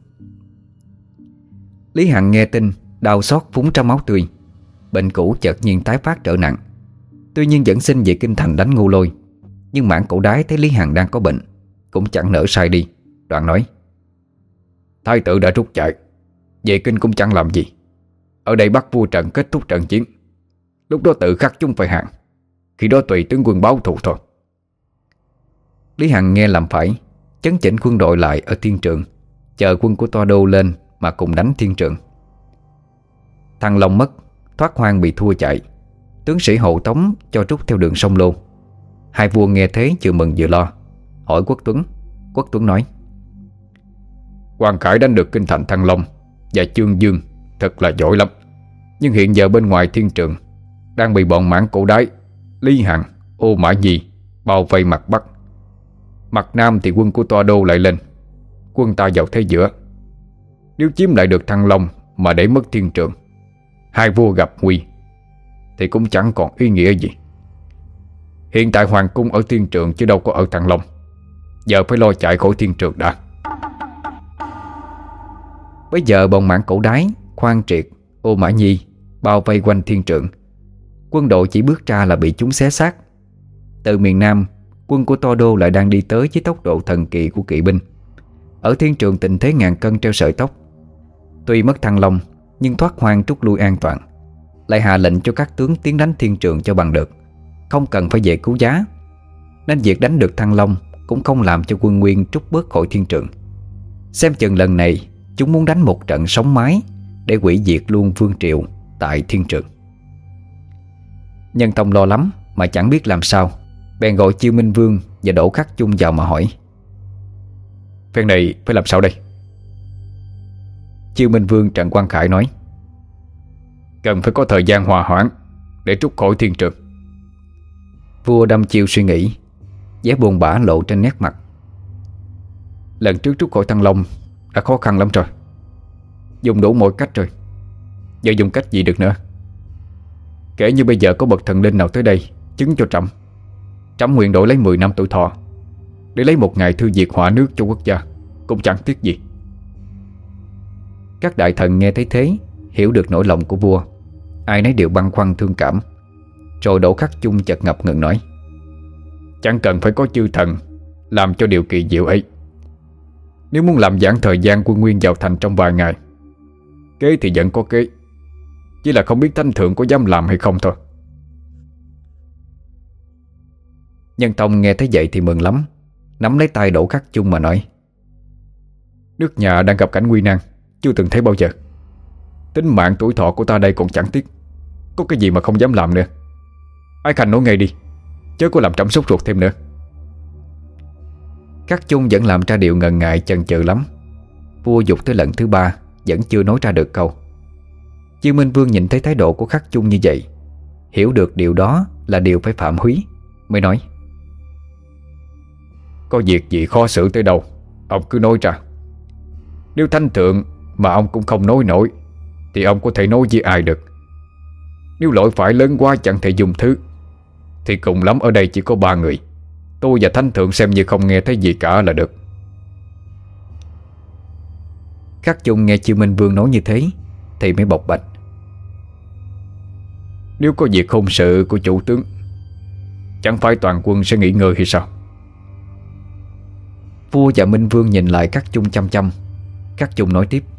Lý Hằng nghe tin, đau xót phúng ra máu tươi, bệnh cũ chợt nhiên tái phát trở nặng. Tuy nhiên vẫn xin về kinh thành đánh Ngô Lôi, nhưng Mãn Cổ Đái thấy Lý Hằng đang có bệnh cũng chẳng nỡ sai đi, đoạn nói: Thái tử đã rút chạy, về kinh cũng chẳng làm gì. Ở đây bắt vua Trần kết thúc trận chiến, lúc đó tự khắc chúng phải hàng, khi đó tùy tướng quân báo thù thôi. Lý Hằng nghe làm phải, chấn chỉnh quân đội lại ở Thiên Trượng, chờ quân của Toa Đô lên mà cùng đánh Thiên Trượng. Thăng Long mất, Thoát Hoang bị thua chạy, tướng sĩ hộ tống cho rút theo đường sông Lô. Hai vua nghe thế vừa mừng vừa lo, hỏi Quốc Tuấn. Quốc Tuấn nói: Quang Khải đánh được kinh thành Thăng Long và Chương Dương thật là giỏi lắm, nhưng hiện giờ bên ngoài Thiên Trượng đang bị bọn Mãn Cổ Đái, Lý Hằng, Ô Mã Nhi bao vây mặt Bắc. Mặt Nam thì quân của Toa Đô lại lên, quân ta vào thế giữa. Nếu chiếm lại được Thăng Long mà để mất Thiên Trượng, hai vua gặp nguy thì cũng chẳng còn ý nghĩa gì. Hiện tại hoàng cung ở Thiên Trượng chứ đâu có ở Thăng Long, giờ phải lo chạy khỏi Thiên Trượng đã. Bây giờ bọn Mãn Cổ Đái, Khoan Triệt, Ô Mã Nhi bao vây quanh Thiên Trượng. Quân đội chỉ bước ra là bị chúng xé xác. Từ miền Nam, quân của Toa Đô lại đang đi tới với tốc độ thần kỳ của kỵ binh. Ở Thiên Trượng tình thế ngàn cân treo sợi tóc. Tuy mất Thăng Long, nhưng Thoát Hoang trút lui an toàn, lại hạ lệnh cho các tướng tiến đánh Thiên Trượng cho bằng được, không cần phải về cứu giá. Nên việc đánh được Thăng Long cũng không làm cho quân Nguyên trút bớt khỏi Thiên Trượng. Xem chừng lần này chúng muốn đánh một trận sống mái để hủy diệt luôn vương triều tại Thiên Trượng. Nhân Tông lo lắm mà chẳng biết làm sao, bèn gọi Chiêu Minh Vương và Đỗ Khắc Chung vào mà hỏi: Phen này phải làm sao đây? Chiêu Minh Vương Trần Quang Khải nói: Cần phải có thời gian hòa hoãn để trút khỏi Thiên Trượng. Vua đăm chiêu suy nghĩ, vẻ buồn bã lộ trên nét mặt. Lần trước trút khỏi Thăng Long đã khó khăn lắm rồi, dùng đủ mọi cách rồi, giờ dùng cách gì được nữa? Kể như bây giờ có bậc thần linh nào tới đây chứng cho Trẫm, Trẫm nguyện đổi lấy 10 năm tuổi thọ để lấy một ngày thư diệt họa nước cho quốc gia, cũng chẳng tiếc gì. Các đại thần nghe thấy thế, hiểu được nỗi lòng của vua, ai nấy đều băn khoăn thương cảm. Rồi Đỗ Khắc Chung chợt ngập ngừng nói: Chẳng cần phải có chư thần làm cho điều kỳ diệu ấy. Nếu muốn làm giãn thời gian quân Nguyên vào thành trong vài ngày Kế thì vẫn có kế, chỉ là không biết Thanh Thượng có dám làm hay không thôi. Nhân Tông nghe thấy vậy thì mừng lắm, nắm lấy tay Đỗ Khắc Chung mà nói: Nước nhà đang gặp cảnh nguy nan, chưa từng thấy bao giờ. Tính mạng tuổi thọ của ta đây còn chẳng tiếc, có cái gì mà không dám làm nữa. Ái Khanh nói ngay đi, chớ có làm trẫm sốt ruột thêm nữa. Khắc Chung vẫn làm ra điệu ngần ngại chần chừ lắm. Vua giục tới lần thứ ba vẫn chưa nói ra được câu. Chiêu Minh Vương nhìn thấy thái độ của Khắc Chung như vậy, hiểu được điều đó là điều phải phạm húy, mới nói: Có việc gì khó xử tới đâu, ông cứ nói ra. Nếu Thanh Thượng mà ông cũng không nói nổi thì ông có thể nói với ai được. Nếu lỗi phải lớn quá chẳng thể dùng thứ thì cùng lắm ở đây chỉ có 3 người. Tôi và Thanh Thượng xem như không nghe thấy gì cả là được. Khắc Chung nghe Chiêu Minh Vương nói như thế thì mới bộc bạch: Nếu có việc hôn sự của chủ tướng, chẳng phải toàn quân sẽ nghỉ ngơi hay sao? Vua và Minh Vương nhìn lại Khắc Chung chăm chăm. Khắc Chung nói tiếp: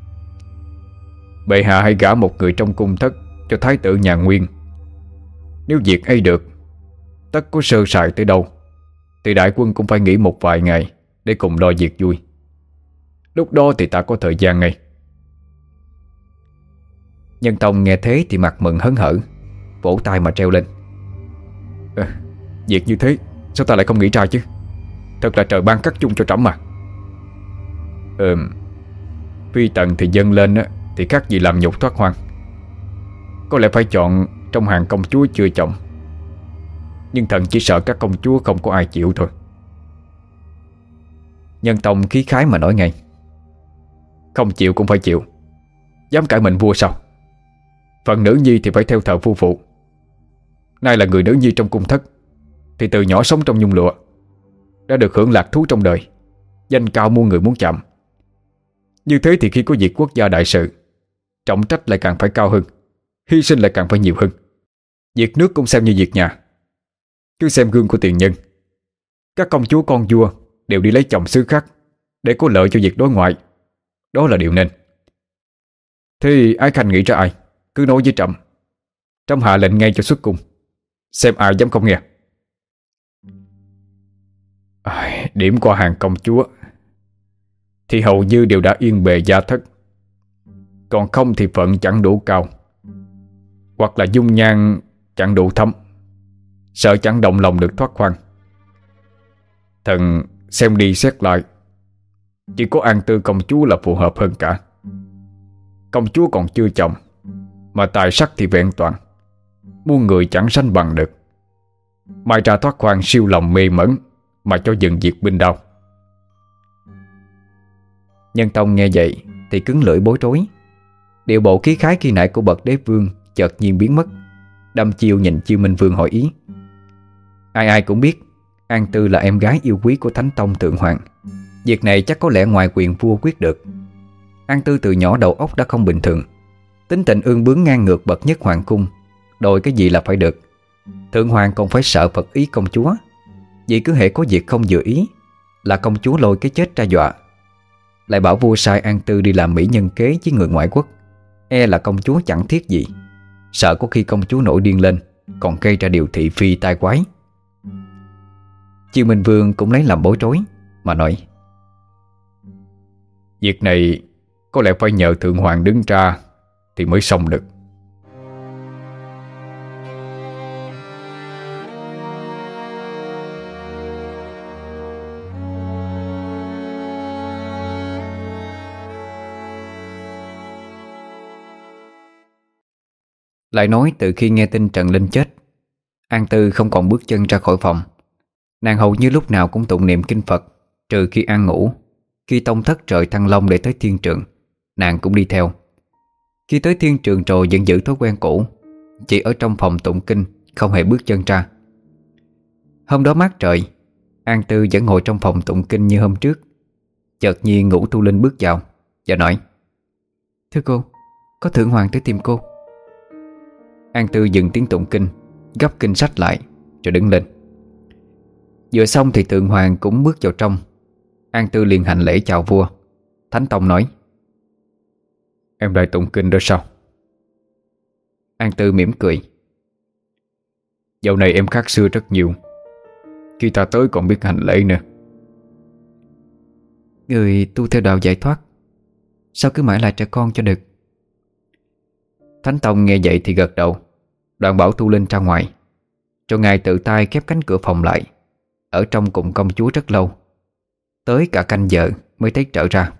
Bệ hạ hãy gả một người trong cung thất cho thái tử nhà Nguyên. Nếu việc ấy được, tất có sơ sài tới đâu thì đại quân cũng phải nghỉ một vài ngày để cùng lo việc vui. Lúc đó thì ta có thời gian ngay. Nhân Tông nghe thế thì mặt mừng hớn hở, vỗ tay mà treo lên: Việc như thế sao ta lại không nghĩ ra chứ? Thật là trời ban Khắc Chung cho trẫm mà. Phi tần thì dâng lên thì khác gì làm nhục thoát hoang. Có lẽ phải chọn trong hàng công chúa chưa chồng, nhưng thần chỉ sợ các công chúa không có ai chịu thôi. Nhân Tông khí khái mà nói ngay: Không chịu cũng phải chịu, dám cãi mệnh vua sao? Phần nữ nhi thì phải theo thờ phu phụ. Nay là người nữ nhi trong cung thất thì từ nhỏ sống trong nhung lụa, đã được hưởng lạc thú trong đời, danh cao muôn người muốn chạm. Như thế thì khi có việc quốc gia đại sự, trọng trách lại càng phải cao hơn, hy sinh lại càng phải nhiều hơn. Việc nước cũng xem như việc nhà. Cứ xem gương của tiền nhân, các công chúa con vua đều đi lấy chồng xứ khác để có lợi cho việc đối ngoại. Đó là điều nên. Thế Ái Khanh nghĩ ra ai, cứ nói với trẫm. Trẫm hạ lệnh ngay cho xuất cung, xem ai dám không nghe. Điểm qua hàng công chúa thì hầu như đều đã yên bề gia thất, còn không thì phận chẳng đủ cao, hoặc là dung nhan chẳng đủ thâm, sợ chẳng động lòng được thoát khoan. Thần xem đi xét lại, chỉ có An Tư công chúa là phù hợp hơn cả. Công chúa còn chưa chồng, mà tài sắc thì vẹn toàn, muôn người chẳng sánh bằng được. Mai ra thoát khoan siêu lòng mê mẩn mà cho dừng diệt binh đao. Nhân Tông nghe vậy thì cứng lưỡi bối rối. Điệu bộ khí khái khi nãy của bậc đế vương chợt nhiên biến mất, đăm chiêu nhìn Chiêu Minh Vương hỏi ý. Ai ai cũng biết An Tư là em gái yêu quý của Thánh Tông Thượng Hoàng. Việc này chắc có lẽ ngoài quyền vua quyết được. An Tư từ nhỏ đầu óc đã không bình thường, tính tình ương bướng ngang ngược bậc nhất hoàng cung, đòi cái gì là phải được. Thượng Hoàng còn phải sợ Phật ý công chúa, vì cứ hễ có việc không vừa ý là công chúa lôi cái chết ra dọa. Lại bảo vua sai An Tư đi làm mỹ nhân kế với người ngoại quốc, e là công chúa chẳng thiết gì, sợ có khi công chúa nổi điên lên còn gây ra điều thị phi tai quái. Chiêu Minh Vương cũng lấy làm bối rối mà nói: Việc này có lẽ phải nhờ Thượng Hoàng đứng ra thì mới xong được. Lại nói từ khi nghe tin Trần Linh chết, An Tư không còn bước chân ra khỏi phòng. Nàng hầu như lúc nào cũng tụng niệm kinh Phật, trừ khi ăn ngủ. Khi tông thất trời Thăng Long để tới thiên trường, nàng cũng đi theo. Khi tới thiên trường rồi vẫn giữ thói quen cũ, chỉ ở trong phòng tụng kinh, không hề bước chân ra. Hôm đó mát trời, An Tư vẫn ngồi trong phòng tụng kinh như hôm trước. Chợt nhiên Ngũ Tu Linh bước vào và nói: Thưa cô, có Thượng Hoàng tới tìm cô. An Tư dừng tiếng tụng kinh, gấp kinh sách lại rồi đứng lên. Vừa xong thì Thượng Hoàng cũng bước vào trong. An Tư liền hành lễ chào vua. Thánh Tông nói: Em lại tụng kinh đó sao? An Tư mỉm cười. Dạo này em khác xưa rất nhiều. Khi ta tới còn biết hành lễ nữa. Người tu theo đạo giải thoát, sao cứ mãi là trẻ con cho được? Thánh Tông nghe vậy thì gật đầu, đoạn bảo Tu Linh ra ngoài, cho ngài tự tay khép cánh cửa phòng lại. Ở trong cùng công chúa rất lâu, tới cả canh giờ mới thấy trở ra.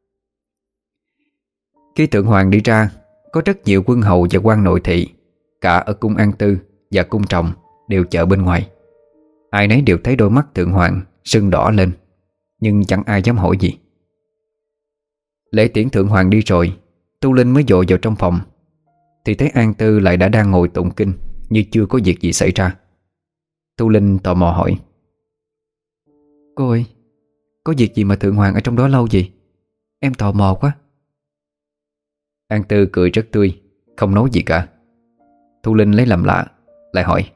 Khi Thượng Hoàng đi ra, có rất nhiều quân hầu và quan nội thị, cả ở cung An Tư và cung Trọng, đều chờ bên ngoài. Ai nấy đều thấy đôi mắt Thượng Hoàng sưng đỏ lên, nhưng chẳng ai dám hỏi gì. Lễ tiễn Thượng Hoàng đi rồi, Tu Linh mới dội vào trong phòng, thì thấy An Tư lại đã đang ngồi tụng kinh như chưa có việc gì xảy ra. Tu Linh tò mò hỏi: Cô ơi, có việc gì mà Thượng Hoàng ở trong đó lâu gì? Em tò mò quá. An Tư cười rất tươi, không nói gì cả. Tu Linh lấy làm lạ, lại hỏi: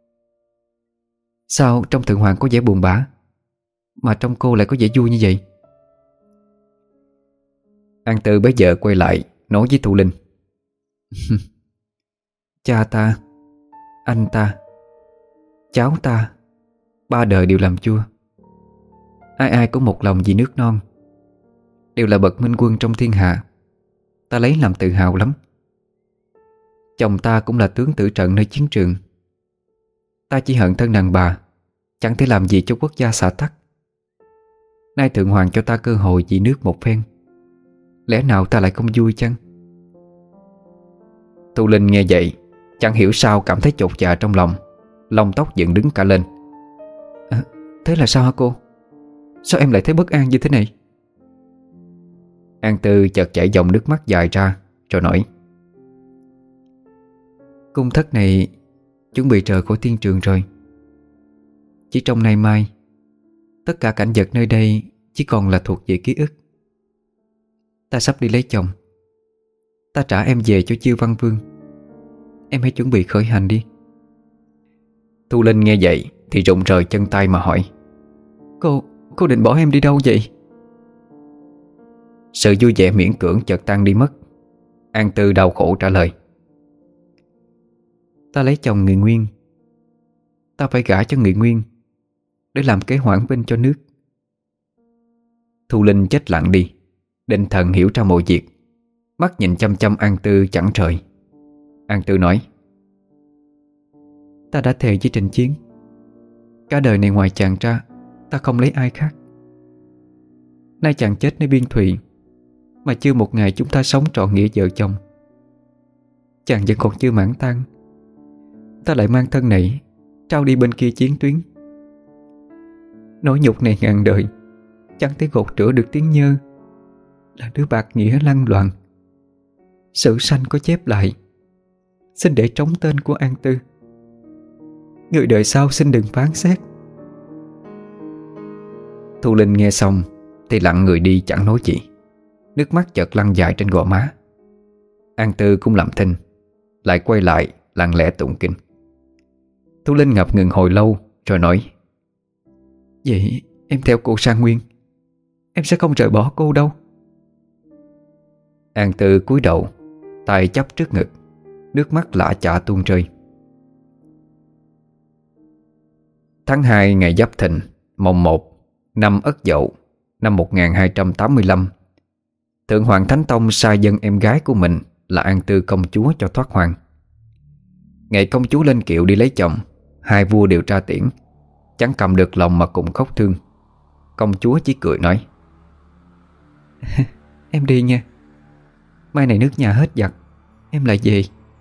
Sao trong Thượng Hoàng có vẻ buồn bã, mà trong cô lại có vẻ vui như vậy? An Tư bấy giờ quay lại nói với Tu Linh: Cha ta, anh ta, cháu ta, ba đời đều làm vua. Ai ai cũng một lòng vì nước non, đều là bậc minh quân trong thiên hạ. Ta lấy làm tự hào lắm. Chồng ta cũng là tướng tử trận nơi chiến trường. Ta chỉ hận thân đàn bà, chẳng thể làm gì cho quốc gia xã tắc. Nay Thượng Hoàng cho ta cơ hội vì nước một phen, lẽ nào ta lại không vui chăng? Tu Linh nghe vậy, chẳng hiểu sao cảm thấy chột dạ trong lòng, lông tóc dựng đứng cả lên. Thế là sao hả cô? Sao em lại thấy bất an như thế này? An Tư chợt chảy dòng nước mắt dài ra, rồi nói: Cung thất này chuẩn bị rời khỏi thiên trường rồi. Chỉ trong nay mai, tất cả cảnh vật nơi đây chỉ còn là thuộc về ký ức. Ta sắp đi lấy chồng. Ta trả em về cho Chiêu Văn Vương. Em hãy chuẩn bị khởi hành đi. Tu Linh nghe vậy thì rụng rời chân tay mà hỏi: Cô định bỏ em đi đâu vậy? Sự vui vẻ miễn cưỡng chợt tan đi mất. An Tư đau khổ trả lời: Ta lấy chồng người Nguyên. Ta phải gả cho người Nguyên để làm kế hoãn binh cho nước. Thu Linh chết lặng đi, định thần hiểu ra mọi việc, mắt nhìn chăm chăm An Tư chẳng rời. An Tư nói: Ta đã thề với Trình Chiến, cả đời này ngoài chàng ra, ta không lấy ai khác. Nay chàng chết nơi biên thùy, mà chưa một ngày chúng ta sống trọn nghĩa vợ chồng. Chàng vẫn còn chưa mãn tan, ta lại mang thân này trao đi bên kia chiến tuyến. Nỗi nhục này ngàn đời chẳng thể gột rửa được tiếng nhơ là đứa bạc nghĩa lăng loàn. Sử sanh có chép lại, xin để trống tên của An Tư. Người đời sau xin đừng phán xét. Thu Linh nghe xong thì lặng người đi chẳng nói gì. Nước mắt chợt lăn dài trên gò má. An Tư cũng làm thinh, lại quay lại lặng lẽ tụng kinh. Thu Linh ngập ngừng hồi lâu rồi nói: Vậy em theo cô sang Nguyên, em sẽ không rời bỏ cô đâu. An Tư cúi đầu, tay chắp trước ngực, nước mắt lã chả tuôn rơi. Tháng 2 ngày Giáp Thìn, mồng 1, năm Ất Dậu, năm 1285, Thượng Hoàng Thánh Tông sai dân em gái của mình là An Tư công chúa cho thoát hoàng. Ngày công chúa lên kiệu đi lấy chồng, hai vua đều ra tiễn, chẳng cầm được lòng mà cùng khóc thương. Công chúa chỉ cười nói: Em đi nha, mai này nước nhà hết giặc, em lại về.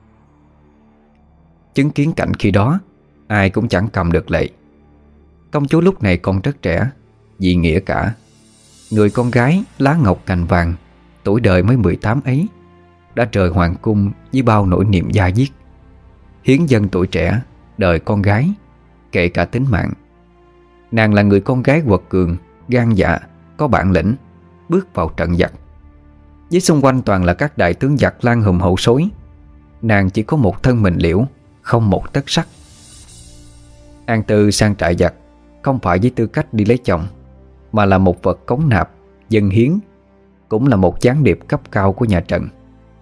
Chứng kiến cảnh khi đó, ai cũng chẳng cầm được lệ. Công chúa lúc này còn rất trẻ, dị nghĩa cả. Người con gái lá ngọc cành vàng, tuổi đời mới 18 ấy, đã rời hoàng cung với bao nỗi niềm da diết, hiến dâng tuổi trẻ, đời con gái, kể cả tính mạng. Nàng là người con gái quật cường, gan dạ, có bản lĩnh, bước vào trận giặc. Với xung quanh toàn là các đại tướng giặc lan hùm hậu xối, nàng chỉ có một thân mình liễu, không một tấc sắt. An Tư sang trại giặc không phải với tư cách đi lấy chồng, mà là một vật cống nạp, dân hiến, cũng là một gián điệp cấp cao của nhà Trần.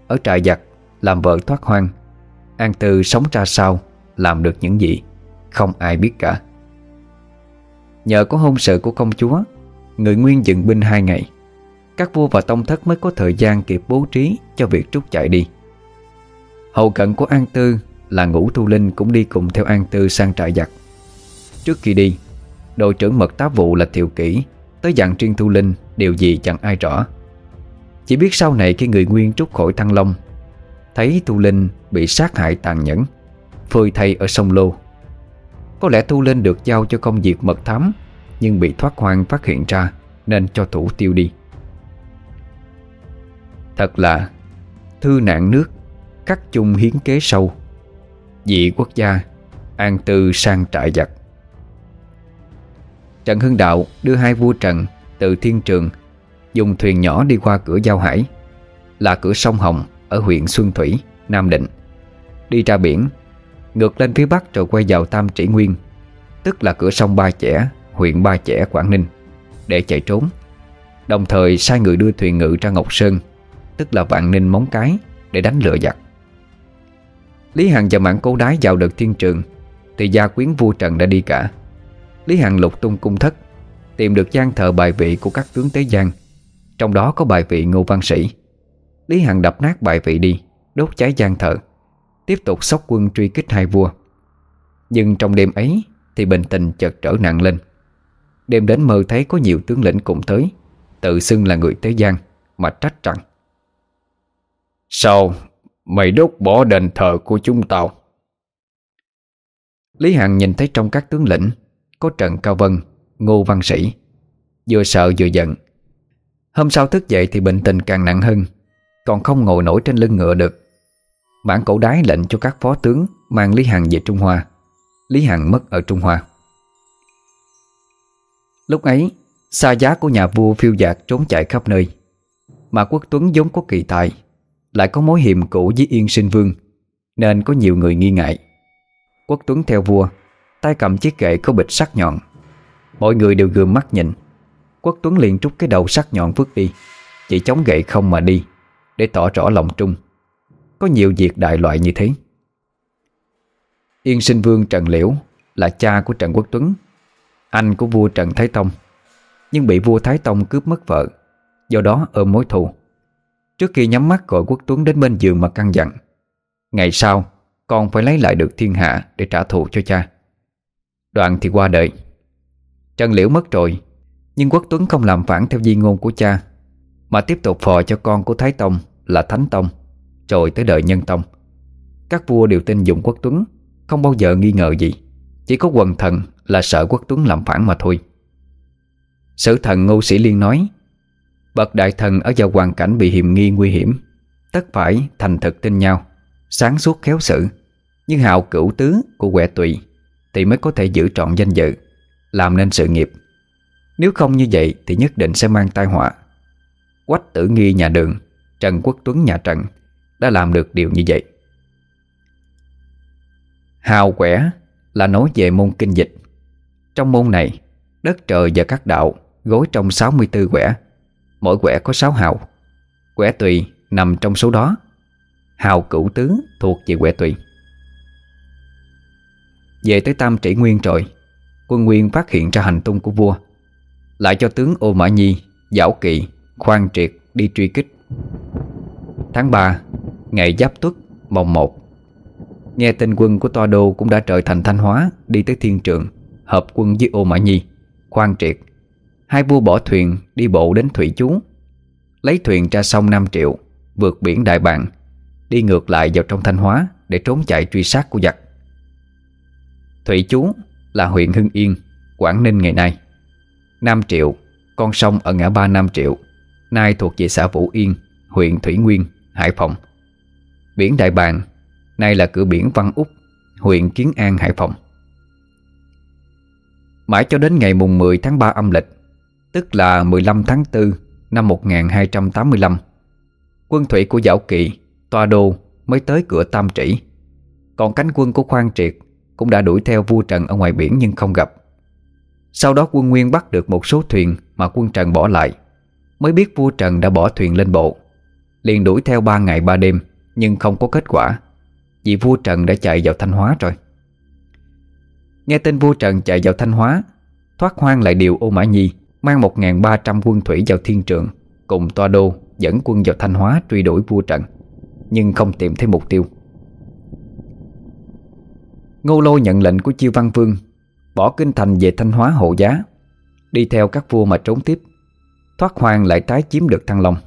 ở trại giặc làm vợ thoát hoang, An Tư sống ra sao, làm được những gì, không ai biết cả. Nhờ có hôn sự của công chúa, người Nguyên dừng binh 2 ngày, các vua và tông thất mới có thời gian kịp bố trí cho việc trút chạy đi. Hầu cận của An Tư là Ngũ Thu Linh cũng đi cùng theo An Tư sang trại giặc. Trước khi đi, đội trưởng mật tá vụ là Thiệu Kỷ tới dặn riêng Thu Linh điều gì chẳng ai rõ. Chỉ biết sau này khi người Nguyên trút khỏi Thăng Long, thấy Thu Linh bị sát hại tàn nhẫn, phơi thây ở sông Lô. Có lẽ Thu Linh được giao cho công việc mật thám, nhưng bị thoát hoang phát hiện ra nên cho thủ tiêu đi. Thật là thư nạn nước, khắc chung hiến kế sâu, dị quốc gia An Tư sang trại giặc. Trần Hưng Đạo đưa hai vua Trần từ Thiên Trường dùng thuyền nhỏ đi qua cửa Giao Hải, là cửa sông Hồng ở huyện Xuân Thủy, Nam Định, đi ra biển, ngược lên phía bắc rồi quay vào Tam Trĩ Nguyên, tức là cửa sông Ba Chẻ, huyện Ba Chẻ, Quảng Ninh, để chạy trốn. Đồng thời sai người đưa thuyền ngự ra Ngọc Sơn, tức là Vạn Ninh, Móng Cái, để đánh lừa giặc. Lý Hằng và Mãn Cố Đái vào được Thiên Trường thì gia quyến vua Trần đã đi cả. Lý Hằng lục tung cung thất, tìm được gian thờ bài vị của các tướng Tế Giang, trong đó có bài vị Ngô Văn Sĩ. Lý Hằng đập nát bài vị đi, đốt cháy gian thờ, tiếp tục xốc quân truy kích hai vua. Nhưng trong đêm ấy thì bình tình chợt trở nặng lên. Đêm đến mơ thấy có nhiều tướng lĩnh cùng tới, tự xưng là người Tế Giang, mà trách rằng: "Sao mày đốt bỏ đền thờ của chúng tao?" Lý Hằng nhìn thấy trong các tướng lĩnh có Trần Cao Vân, Ngô Văn Sĩ, vừa sợ vừa giận. Hôm sau thức dậy thì bệnh tình càng nặng hơn, còn không ngồi nổi trên lưng ngựa được. Mãn Cổ Đái lệnh cho các phó tướng mang Lý Hằng về Trung Hoa. Lý Hằng mất ở Trung Hoa. Lúc ấy, xa giá của nhà vua phiêu dạt trốn chạy khắp nơi, mà Quốc Tuấn vốn có kỳ tài, lại có mối hiềm cũ với Yên Sinh Vương, nên có nhiều người nghi ngại. Quốc Tuấn theo vua, tay cầm chiếc gậy có bịch sắc nhọn. Mọi người đều gườm mắt nhìn. Quốc Tuấn liền trút cái đầu sắc nhọn vứt đi, chỉ chống gậy không mà đi, để tỏ rõ lòng trung. Có nhiều việc đại loại như thế. Yên Sinh Vương Trần Liễu là cha của Trần Quốc Tuấn, anh của vua Trần Thái Tông, nhưng bị vua Thái Tông cướp mất vợ, do đó ôm mối thù. Trước khi nhắm mắt gọi Quốc Tuấn đến bên giường mà căn dặn: ngày sau con phải lấy lại được thiên hạ để trả thù cho cha. Đoạn thì qua đời. Trần Liễu mất rồi, nhưng Quốc Tuấn không làm phản theo di ngôn của cha, mà tiếp tục phò cho con của Thái Tông là Thánh Tông, rồi tới đời Nhân Tông. Các vua đều tin dùng Quốc Tuấn, không bao giờ nghi ngờ gì. Chỉ có quần thần là sợ Quốc Tuấn làm phản mà thôi. Sử thần Ngô Sĩ Liên nói: bậc đại thần ở vào hoàn cảnh bị hiềm nghi nguy hiểm, tất phải thành thực tin nhau, sáng suốt khéo xử, như hào cửu tứ của Huệ Tùy, thì mới có thể giữ trọn danh dự, làm nên sự nghiệp. Nếu không như vậy thì nhất định sẽ mang tai họa. Quách Tử Nghi nhà Đường, Trần Quốc Tuấn nhà Trần đã làm được điều như vậy. Hào quẻ là nói về môn kinh dịch. Trong môn này, đất trời và các đạo gối trong 64 quẻ, mỗi quẻ có 6 hào. Quẻ Tùy nằm trong số đó. Hào cửu tứ thuộc về quẻ Tùy. Về tới Tam Trĩ Nguyên rồi, quân Nguyên phát hiện ra hành tung của vua, lại cho tướng Ô Mã Nhi, Giảo Kỵ, Khoan Triệt đi truy kích. Tháng 3, ngày Giáp Tuất, mồng 1, nghe tin quân của Toa Đô cũng đã rời thành Thanh Hóa đi tới Thiên Trường, hợp quân với Ô Mã Nhi, Khoan Triệt. Hai vua bỏ thuyền đi bộ đến Thủy Chú, lấy thuyền ra sông Nam Triệu, vượt biển Đại Bàng, đi ngược lại vào trong Thanh Hóa để trốn chạy truy sát của giặc. Thủy Chú là huyện Hưng Yên, Quảng Ninh ngày nay. Nam Triệu, con sông ở ngã ba Nam Triệu, nay thuộc về xã Vũ Yên, huyện Thủy Nguyên, Hải Phòng. Biển Đại Bàng, nay là cửa biển Văn Úc, huyện Kiến An, Hải Phòng. Mãi cho đến ngày mùng 10 tháng 3 âm lịch, tức là 15 tháng 4 năm 1285, quân thủy của Giảo Kỵ, Toa Đô mới tới cửa Tam Trĩ. Còn cánh quân của Khoan Triệt cũng đã đuổi theo vua Trần ở ngoài biển nhưng không gặp. Sau đó quân Nguyên bắt được một số thuyền mà quân Trần bỏ lại, mới biết vua Trần đã bỏ thuyền lên bộ. liền đuổi theo 3 ngày 3 đêm, nhưng không có kết quả, vì vua Trần đã chạy vào Thanh Hóa rồi. Nghe tin vua Trần chạy vào Thanh Hóa, Thoát Hoang lại điều Ô Mã Nhi mang 1.300 quân thủy vào Thiên Trượng, cùng Toa Đô dẫn quân vào Thanh Hóa truy đuổi vua Trần, nhưng không tìm thấy mục tiêu. Ngô Lôi nhận lệnh của Chiêu Văn Vương, bỏ kinh thành về Thanh Hóa hộ giá, đi theo các vua mà trốn tiếp. Thoát Hoang lại tái chiếm được Thăng Long.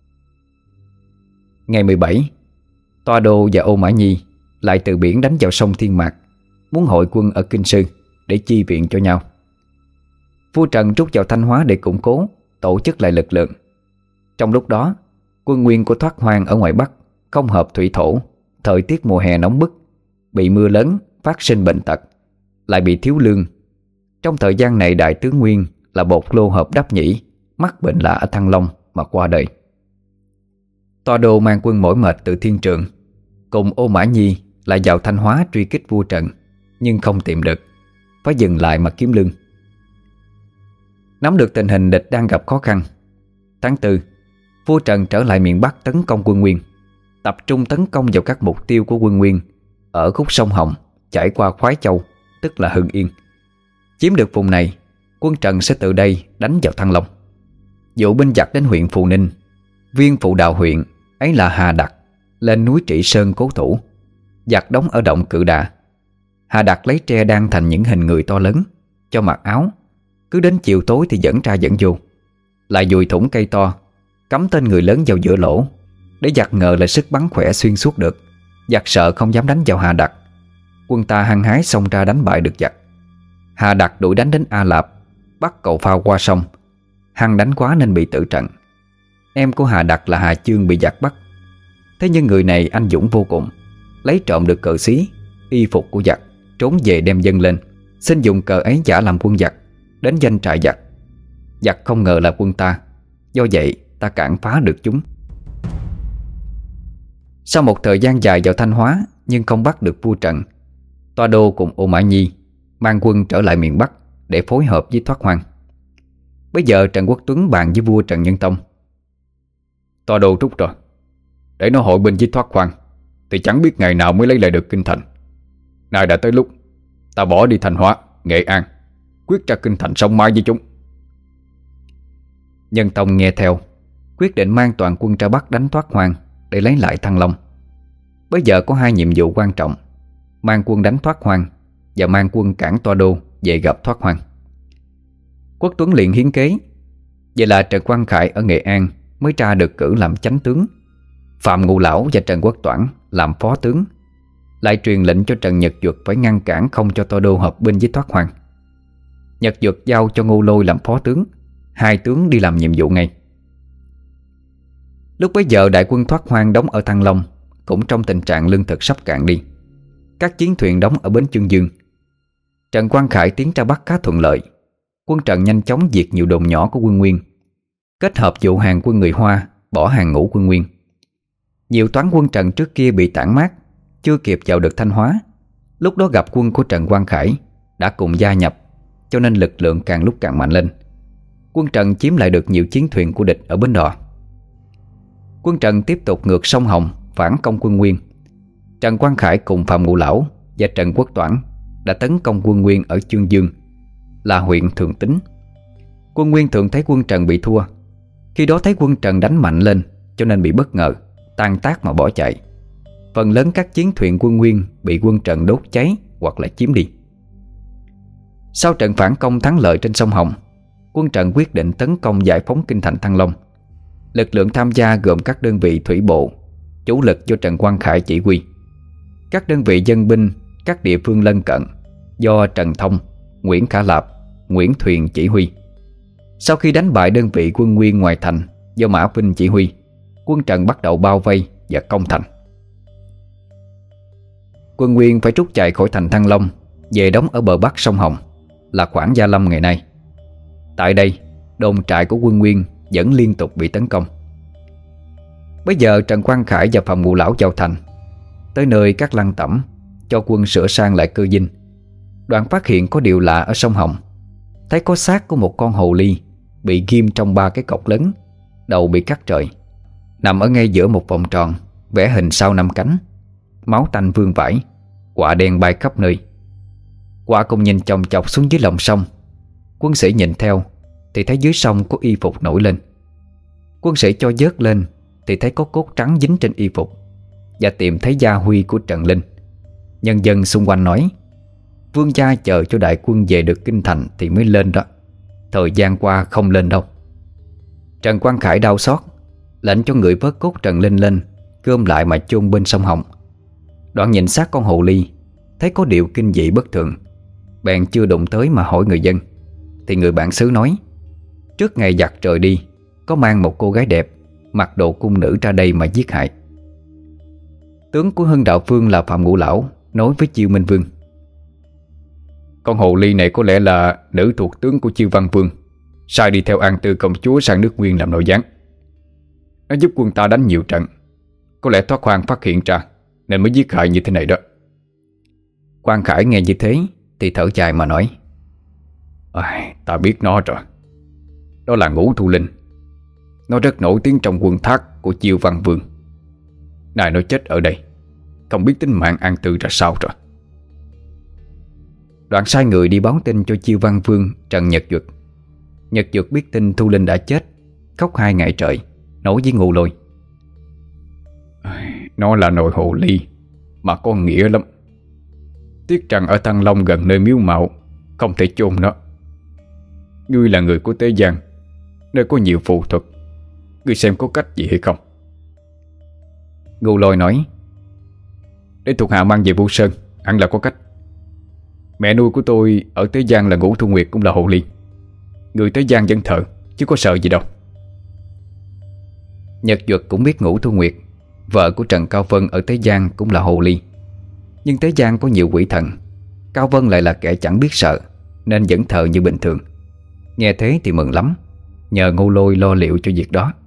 Ngày 17, Toa Đô và Ô Mã Nhi lại từ biển đánh vào sông Thiên Mạc, muốn hội quân ở Kinh Sư để chi viện cho nhau. Vua Trần rút vào Thanh Hóa để củng cố, tổ chức lại lực lượng. Trong lúc đó, quân nguyên của Thoát Hoang ở ngoài Bắc không hợp thủy thổ, thời tiết mùa hè nóng bức, bị mưa lớn, phát sinh bệnh tật, lại bị thiếu lương. Trong thời gian này, đại tướng Nguyên là Bột Lô Hợp Đáp Nhĩ mắc bệnh lạ ở Thăng Long mà qua đời. Toa Đô mang quân mỏi mệt từ Thiên Trượng, cùng Ô Mã Nhi lại vào Thanh Hóa truy kích vua Trần, nhưng không tìm được, phải dừng lại mà kiếm lương. Nắm được tình hình địch đang gặp khó khăn, tháng 4, vua Trần trở lại miền Bắc tấn công quân Nguyên, tập trung tấn công vào các mục tiêu của quân Nguyên ở khúc sông Hồng chảy qua Khoái Châu, tức là Hưng Yên. Chiếm được vùng này, quân Trần sẽ từ đây đánh vào Thăng Long, dụ binh giặc đến huyện Phù Ninh. Viên phụ đạo huyện ấy là Hà Đặc lên núi Trị Sơn cố thủ, giặc đóng ở động Cự Đà. Hà Đặc lấy tre đan thành những hình người to lớn, cho mặc áo, cứ đến chiều tối thì dẫn ra dẫn vô, lại dùi thủng cây to, cắm tên người lớn vào giữa lỗ, để giặc ngờ là sức bắn khỏe xuyên suốt được. Giặc sợ không dám đánh vào Hà Đặc. Quân ta hăng hái xông ra đánh bại được giặc. Hà Đặc đuổi đánh đến A Lạp, bắt cậu phao qua sông. Hăng đánh quá nên bị tử trận. Em của Hà Đặc là Hà Chương bị giặc bắt. Thế nhưng người này anh dũng vô cùng, lấy trộm được cờ xí, y phục của giặc, trốn về đem dâng lên, xin dùng cờ ấy giả làm quân giặc, đến doanh trại giặc. Giặc không ngờ là quân ta, do vậy ta cản phá được chúng. Sau một thời gian dài vào Thanh Hóa nhưng không bắt được vua Trần, Toa Đô cùng Ô Mã Nhi mang quân trở lại miền Bắc để phối hợp với Thoát Hoang. Bây giờ Trần Quốc Tuấn bàn với vua Trần Nhân Tông: Toa Đô rút rồi, để nó hội binh với Thoát Hoang thì chẳng biết ngày nào mới lấy lại được kinh thành. Nay đã tới lúc ta bỏ đi Thanh Hóa, Nghệ An, quyết ra kinh thành sông Mai với chúng. Nhân Tông nghe theo, quyết định mang toàn quân ra Bắc đánh Thoát Hoang để lấy lại Thăng Long. Bây giờ có 2 nhiệm vụ quan trọng: mang quân đánh Thoát Hoang và mang quân cản Toa Đô về gặp Thoát Hoang. Quốc Tuấn liền hiến kế. Vậy là Trần Quang Khải ở Nghệ An mới ra được cử làm chánh tướng, Phạm Ngũ Lão và Trần Quốc Toản làm phó tướng, lại truyền lệnh cho Trần Nhật Duật phải ngăn cản không cho Toa Đô hợp binh với Thoát Hoang. Nhật Duật giao cho Ngô Lôi làm phó tướng, 2 tướng đi làm nhiệm vụ ngay. Lúc bấy giờ đại quân Thoát Hoang đóng ở Thăng Long cũng trong tình trạng lương thực sắp cạn đi. Các chiến thuyền đóng ở bến Chương Dương. Trần Quang Khải tiến ra Bắc khá thuận lợi. Quân Trần nhanh chóng diệt nhiều đồn nhỏ của quân Nguyên, kết hợp dụ hàng quân người Hoa bỏ hàng ngũ quân Nguyên. Nhiều toán quân Trần trước kia bị tản mát, chưa kịp vào được Thanh Hóa, lúc đó gặp quân của Trần Quang Khải đã cùng gia nhập, cho nên lực lượng càng lúc càng mạnh lên. Quân Trần chiếm lại được nhiều chiến thuyền của địch ở Bến Đò. Quân Trần tiếp tục ngược sông Hồng phản công quân Nguyên. Trần Quang Khải cùng Phạm Ngũ Lão và Trần Quốc Toản đã tấn công quân Nguyên ở Chương Dương, là huyện Thường Tín. Quân Nguyên thường thấy quân Trần bị thua, khi đó thấy quân Trần đánh mạnh lên cho nên bị bất ngờ, tan tác mà bỏ chạy. Phần lớn các chiến thuyền quân Nguyên bị quân Trần đốt cháy hoặc là chiếm đi. Sau trận phản công thắng lợi trên sông Hồng, quân Trần quyết định tấn công giải phóng kinh thành Thăng Long. Lực lượng tham gia gồm các đơn vị thủy bộ, chủ lực do Trần Quang Khải chỉ huy, các đơn vị dân binh các địa phương lân cận do Trần Thông, Nguyễn Khả Lạp, Nguyễn Thuyền chỉ huy. Sau khi đánh bại đơn vị quân Nguyên ngoài thành do Mã Vinh chỉ huy, quân Trần bắt đầu bao vây và công thành. Quân Nguyên phải trút chạy khỏi thành Thăng Long về đóng ở bờ bắc sông Hồng, là Quảng Gia Lâm ngày nay. Tại đây, đồn trại của quân Nguyên vẫn liên tục bị tấn công. Bây giờ Trần Quang Khải và Phạm Ngũ Lão vào thành, tới nơi các lăng tẩm, cho quân sửa sang lại cơ dinh. Đoàn phát hiện có điều lạ ở sông Hồng, thấy có xác của một con hồ ly bị ghim trong 3 cái cọc lớn, đầu bị cắt rời. nằm ở ngay giữa một vòng tròn vẽ hình sao 5 cánh. Máu tanh vương vãi, quạ đen bay khắp nơi. Quạ cùng nhìn chòng chọc xuống dưới lòng sông. Quân sĩ nhìn theo thì thấy dưới sông có y phục nổi lên. Quân sĩ cho vớt lên thì thấy có cốt trắng dính trên y phục, và tìm thấy gia huy của Trần Linh. Nhân dân xung quanh nói: vương gia chờ cho đại quân về được kinh thành thì mới lên đó, thời gian qua không lên đâu. Trần Quang Khải đau xót, lệnh cho người vớt cốt Trần Linh lên, gom lại mà chôn bên sông Hồng. Đoạn nhìn xác con hồ ly, thấy có điều kinh dị bất thường, bèn chưa đụng tới mà hỏi người dân. Thì người bản xứ nói: trước ngày giặc trời đi, có mang một cô gái đẹp mặc đồ cung nữ ra đây mà giết hại. Tướng của Hưng Đạo Vương là Phạm Ngũ Lão nói với Chiêu Minh Vương: con hồ ly này có lẽ là nữ thuộc tướng của Chiêu Văn Vương, sai đi theo An Tư công chúa sang nước Nguyên làm nội gián. Nó giúp quân ta đánh nhiều trận, có lẽ thoát hoang phát hiện ra nên mới giết hại như thế này đó. Quang Khải nghe như thế thì thở dài mà nói: ta biết nó rồi. Đó là Ngũ Thu Linh. Nó rất nổi tiếng trong quân thác của Chiêu Văn Vương. Nay nó chết ở đây, không biết tính mạng An Tư ra sao rồi. Đoạn sai người đi báo tin cho Chiêu Văn Vương Trần Nhật Duật. Nhật Duật biết tin Thu Linh đã chết, khóc 2 ngày trời, nói với Ngô Lôi: nó là nồi hồ ly mà có nghĩa lắm. Tiếc rằng ở Thăng Long gần nơi miếu mạo, không thể chôn nó. Ngươi là người của Tế Giang, nơi có nhiều phù thuật, ngươi xem có cách gì hay không. Ngô Lôi nói: để thuộc hạ mang về Vu Sơn, hẳn là có cách. Mẹ nuôi của tôi ở Tế Giang là Ngũ Thu Nguyệt cũng là hồ ly. Người Tế Giang vẫn thờ, chứ có sợ gì đâu. Nhật Duật cũng biết Ngũ Thu Nguyệt, vợ của Trần Cao Vân ở Tế Giang cũng là hồ ly. Nhưng Tế Giang có nhiều quỷ thần, Cao Vân lại là kẻ chẳng biết sợ, nên vẫn thờ như bình thường. Nghe thế thì mừng lắm, nhờ Ngô Lôi lo liệu cho việc đó.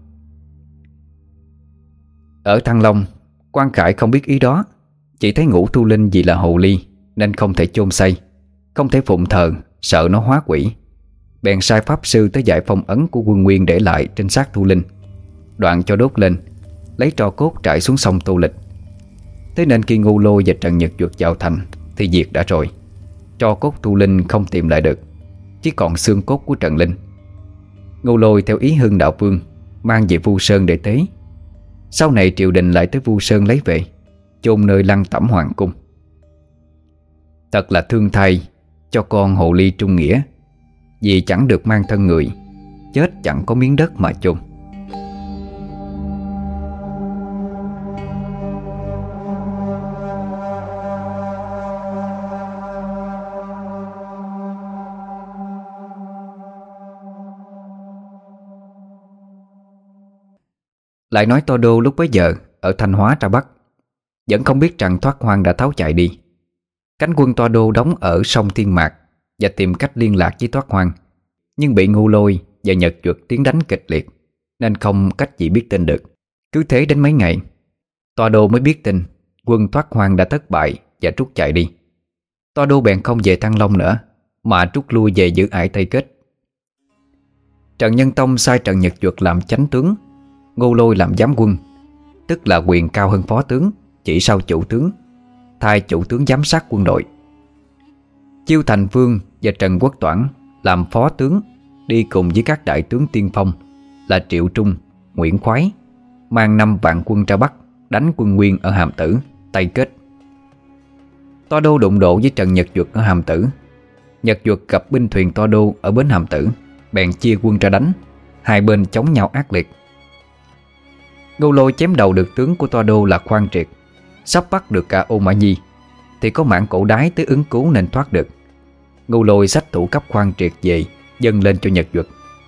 Ở Thăng Long, Quang Khải không biết ý đó, chỉ thấy Ngũ Thu Linh vì là hồ ly nên không thể chôn xây, không thể phụng thờ, sợ nó hóa quỷ. Bèn sai pháp sư tới dạy phong ấn của quân Nguyên để lại trên xác Thu Linh, đoạn cho đốt lên, lấy tro cốt trải xuống sông Tô Lịch. Thế nên khi Ngô Lôi và Trần Nhật Duật vào thành thì việc đã rồi. Tro cốt Thu Linh không tìm lại được, chỉ còn xương cốt của Trần Linh. Ngô Lôi theo ý Hưng Đạo Vương mang về Vu Sơn để tế. Sau này triều đình lại tới Vu Sơn lấy về, chôn nơi Lăng Tẩm Hoàng cung. Thật là thương thay cho con hồ ly trung nghĩa, vì chẳng được mang thân người, chết chẳng có miếng đất mà chôn. Lại nói To Đô lúc bấy giờ ở Thanh Hóa ra Bắc, vẫn không biết rằng Thoát Hoang đã tháo chạy đi. Cánh quân To Đô đóng ở sông Thiên Mạc và tìm cách liên lạc với Thoát Hoang, nhưng bị Ngô Lôi và Nhật Duật tiến đánh kịch liệt, nên không cách gì biết tin được. Cứ thế đến mấy ngày, To Đô mới biết tin quân Thoát Hoang đã thất bại và rút chạy đi. To Đô bèn không về Thăng Long nữa, mà rút lui về giữ ải Tây Kết. Trần Nhân Tông sai Trần Nhật Duật làm chánh tướng, Ngô Lôi làm giám quân, tức là quyền cao hơn phó tướng, chỉ sau chủ tướng, thay chủ tướng giám sát quân đội. Chiêu Thành Vương và Trần Quốc Toản làm phó tướng, đi cùng với các đại tướng tiên phong là Triệu Trung, Nguyễn Khoái, mang 5 vạn quân ra Bắc đánh quân Nguyên ở Hàm Tử, Tây Kết. To Đô đụng độ với Trần Nhật Duật ở Hàm Tử. Nhật Duật gặp binh thuyền To Đô ở bến Hàm Tử, bèn chia quân ra đánh, hai bên chống nhau ác liệt. Ngô Lôi chém đầu được tướng của To Đô là Khoan Triệt, sắp bắt được cả Ô Mã Nhi, thì có Mãn Cổ Đái tới ứng cứu nên thoát được. Ngô Lôi xách thủ cấp Khoan Triệt về, dâng lên cho Nhật Duật.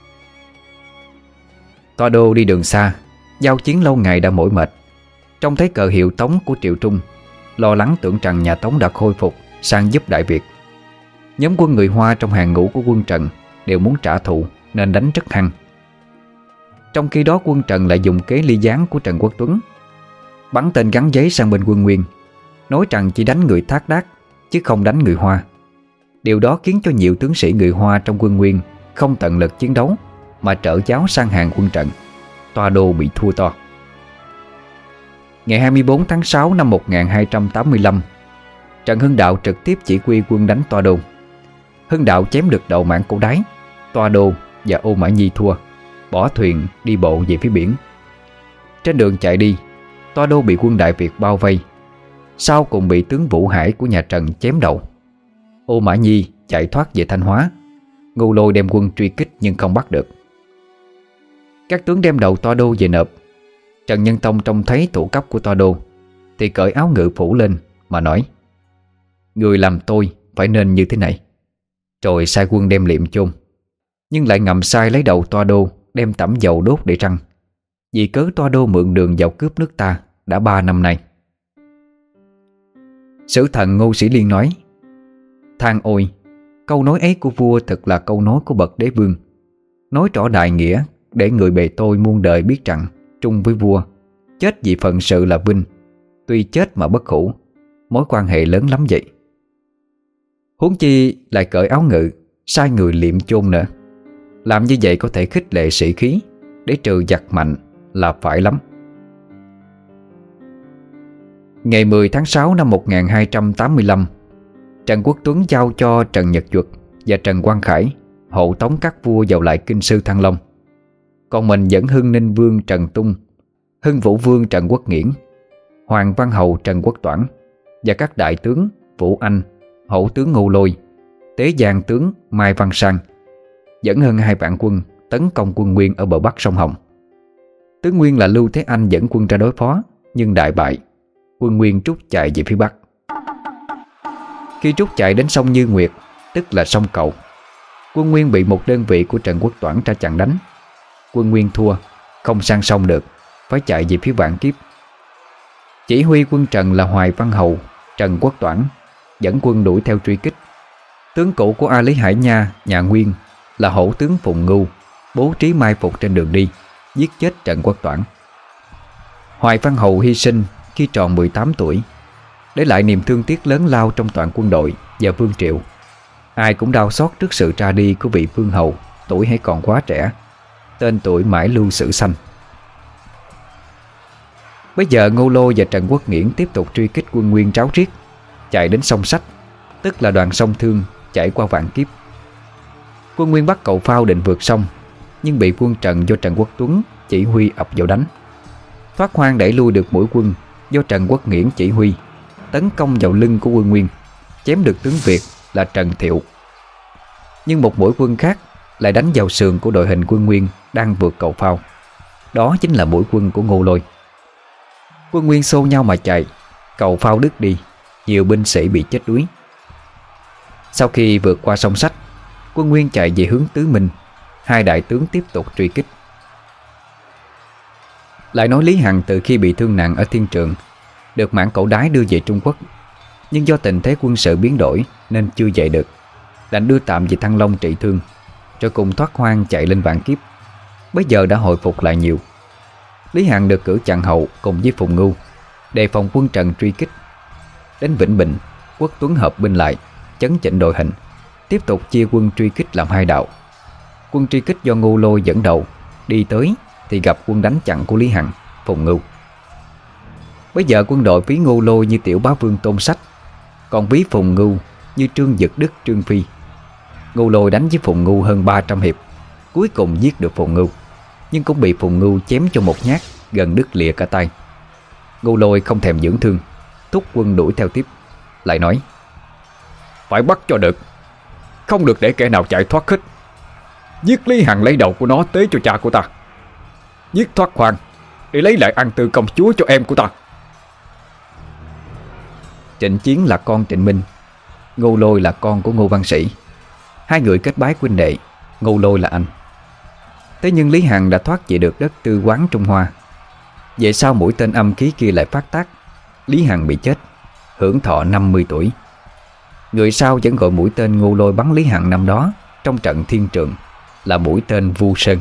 To Đô đi đường xa, giao chiến lâu ngày đã mỏi mệt. Trông thấy cờ hiệu Tống của Triệu Trung, lo lắng tưởng rằng nhà Tống đã khôi phục sang giúp Đại Việt. Nhóm quân người Hoa trong hàng ngũ của quân Trần đều muốn trả thù nên đánh rất hăng. Trong khi đó quân Trần lại dùng kế ly gián của Trần Quốc Tuấn, bắn tên gắn giấy sang bên quân Nguyên, nói rằng chỉ đánh người Thác Đác chứ không đánh người Hoa. Điều đó khiến cho nhiều tướng sĩ người Hoa trong quân Nguyên không tận lực chiến đấu mà trở giáo sang hàng quân Trần. To Đô bị thua to. Ngày 24 tháng 6 năm 1285, Trần Hưng Đạo trực tiếp chỉ huy quân đánh Toa Đô. Hưng Đạo chém được đầu mãn Cổ Đái, Toa Đô và Ô Mã Nhi thua, bỏ thuyền đi bộ về phía biển. Trên đường chạy đi, Toa Đô bị quân Đại Việt bao vây, sau cùng bị tướng Vũ Hải của nhà Trần chém đầu. Ô Mã Nhi chạy thoát về Thanh Hóa. Ngô Lôi đem quân truy kích nhưng không bắt được. Các tướng đem đầu Toa Đô về nộp. Trần Nhân Tông trông thấy thủ cấp của Toa Đô thì cởi áo ngự phủ lên mà nói: người làm tôi phải nên như thế này. Rồi sai quân đem liệm chôn, nhưng lại ngầm sai lấy đầu Toa Đô đem tẩm dầu đốt để trăng, vì cớ Toa Đô mượn đường vào cướp nước ta đã 3 năm nay. Sử thần Ngô Sĩ Liên nói: than ôi, câu nói ấy của vua thật là câu nói của bậc đế vương, nói rõ đại nghĩa để người bề tôi muôn đời biết rằng trung với vua, chết vì phận sự là vinh, tuy chết mà bất hủ, mối quan hệ lớn lắm vậy. Huống chi lại cởi áo ngự, sai người liệm chôn nữa. Làm như vậy có thể khích lệ sĩ khí, để trừ giặc mạnh là phải lắm. Ngày 10 tháng 6 năm 1285, Trần Quốc Tuấn giao cho Trần Nhật Duật và Trần Quang Khải hộ tống các vua vào lại kinh sư Thăng Long. Còn mình dẫn Hưng Ninh Vương Trần Tung, Hưng Vũ Vương Trần Quốc Nghiễn, Hoàng Văn Hầu Trần Quốc Toản và các đại tướng Vũ Anh, hổ tướng Ngô Lôi, Tế Giang tướng Mai Văn Sang dẫn hơn 2 vạn quân tấn công quân Nguyên ở bờ bắc sông Hồng. Tướng Nguyên là Lưu Thế Anh dẫn quân ra đối phó nhưng đại bại. Quân Nguyên trút chạy về phía bắc. Khi trút chạy đến sông Như Nguyệt, tức là sông Cầu, quân Nguyên bị một đơn vị của Trần Quốc Toản ra chặn đánh. Quân Nguyên thua, không sang sông được, phải chạy về phía Vạn Kiếp. Chỉ huy quân Trần là Hoài Văn Hầu Trần Quốc Toản dẫn quân đuổi theo truy kích. Tướng cũ của A Lý Hải Nha nhà Nguyên là hổ tướng Phùng Ngưu bố trí mai phục trên đường đi, giết chết Trần Quốc Toản. Hoài Văn Hầu hy sinh khi tròn 18 tuổi, để lại niềm thương tiếc lớn lao trong toàn quân đội và vương triệu. Ai cũng đau xót trước sự ra đi của vị vương hầu tuổi hãy còn quá trẻ, tên tuổi mãi lưu sử xanh. Bây giờ Ngô Lô và Trần Quốc Nghiễn tiếp tục truy kích quân Nguyên ráo riết, chạy đến sông Sách, tức là đoạn sông Thương chảy qua Vạn Kiếp. Quân Nguyên bắt cầu phao định vượt sông, nhưng bị quân Trần do Trần Quốc Tuấn chỉ huy ập vào đánh. Thoát hoang đẩy lui được mũi quân do Trần Quốc Nghiễn chỉ huy, tấn công vào lưng của quân Nguyên, chém được tướng Việt là Trần Thiệu. Nhưng một mũi quân khác lại đánh vào sườn của đội hình quân Nguyên đang vượt cầu phao. Đó chính là mũi quân của Ngô Lôi. Quân Nguyên xô nhau mà chạy, cầu phao đứt đi, nhiều binh sĩ bị chết đuối. Sau khi vượt qua sông Sách, quân Nguyên chạy về hướng Tứ Minh. 2 đại tướng tiếp tục truy kích. Lại nói Lý Hằng từ khi bị thương nặng ở Thiên Trường, được Mãn Cổ Đái đưa về Trung Quốc, nhưng do tình thế quân sự biến đổi nên chưa về được, đành đưa tạm về Thăng Long trị thương, rồi cùng thoát hoang chạy lên Vạn Kiếp. Bây giờ đã hồi phục lại nhiều. Lý Hằng được cử chặn hậu cùng với Phùng Ngưu, đề phòng quân Trần truy kích. Đến Vĩnh Bình, Quốc Tuấn hợp binh lại, chấn chỉnh đội hình, tiếp tục chia quân truy kích làm 2 đạo. Quân truy kích do Ngô Lôi dẫn đầu đi tới thì gặp quân đánh chặn của Lý Hằng, Phùng Ngưu. Bây giờ quân đội ví Ngô Lôi như tiểu bá vương Tôn Sách, còn ví Phùng Ngưu như Trương Dực Đức Trương Phi. Ngô Lôi đánh với Phùng Ngưu hơn 300 hiệp, cuối cùng giết được Phùng Ngưu, nhưng cũng bị Phùng Ngưu chém cho một nhát, gần đứt lìa cả tay. Ngô Lôi không thèm dưỡng thương, thúc quân đuổi theo tiếp, lại nói: phải bắt cho được, không được để kẻ nào chạy thoát hết. Giết Lý Hằng lấy đầu của nó tế cho cha của ta, giết Thoát Hoang để lấy lại An Tư công chúa cho em của ta. Trịnh Chiến là con Trịnh Minh, Ngô Lôi là con của Ngô Văn Sĩ. 2 người kết bái huynh đệ, Ngô Lôi là anh. Thế nhưng Lý Hằng đã thoát về được đất Tư Quán Trung Hoa. Vậy sao mũi tên âm khí kia lại phát tác, Lý Hằng bị chết, hưởng thọ 50 tuổi. Người sau vẫn gọi mũi tên Ngô Lôi bắn Lý Hằng năm đó trong trận Thiên Trường là mũi tên Vu Sơn.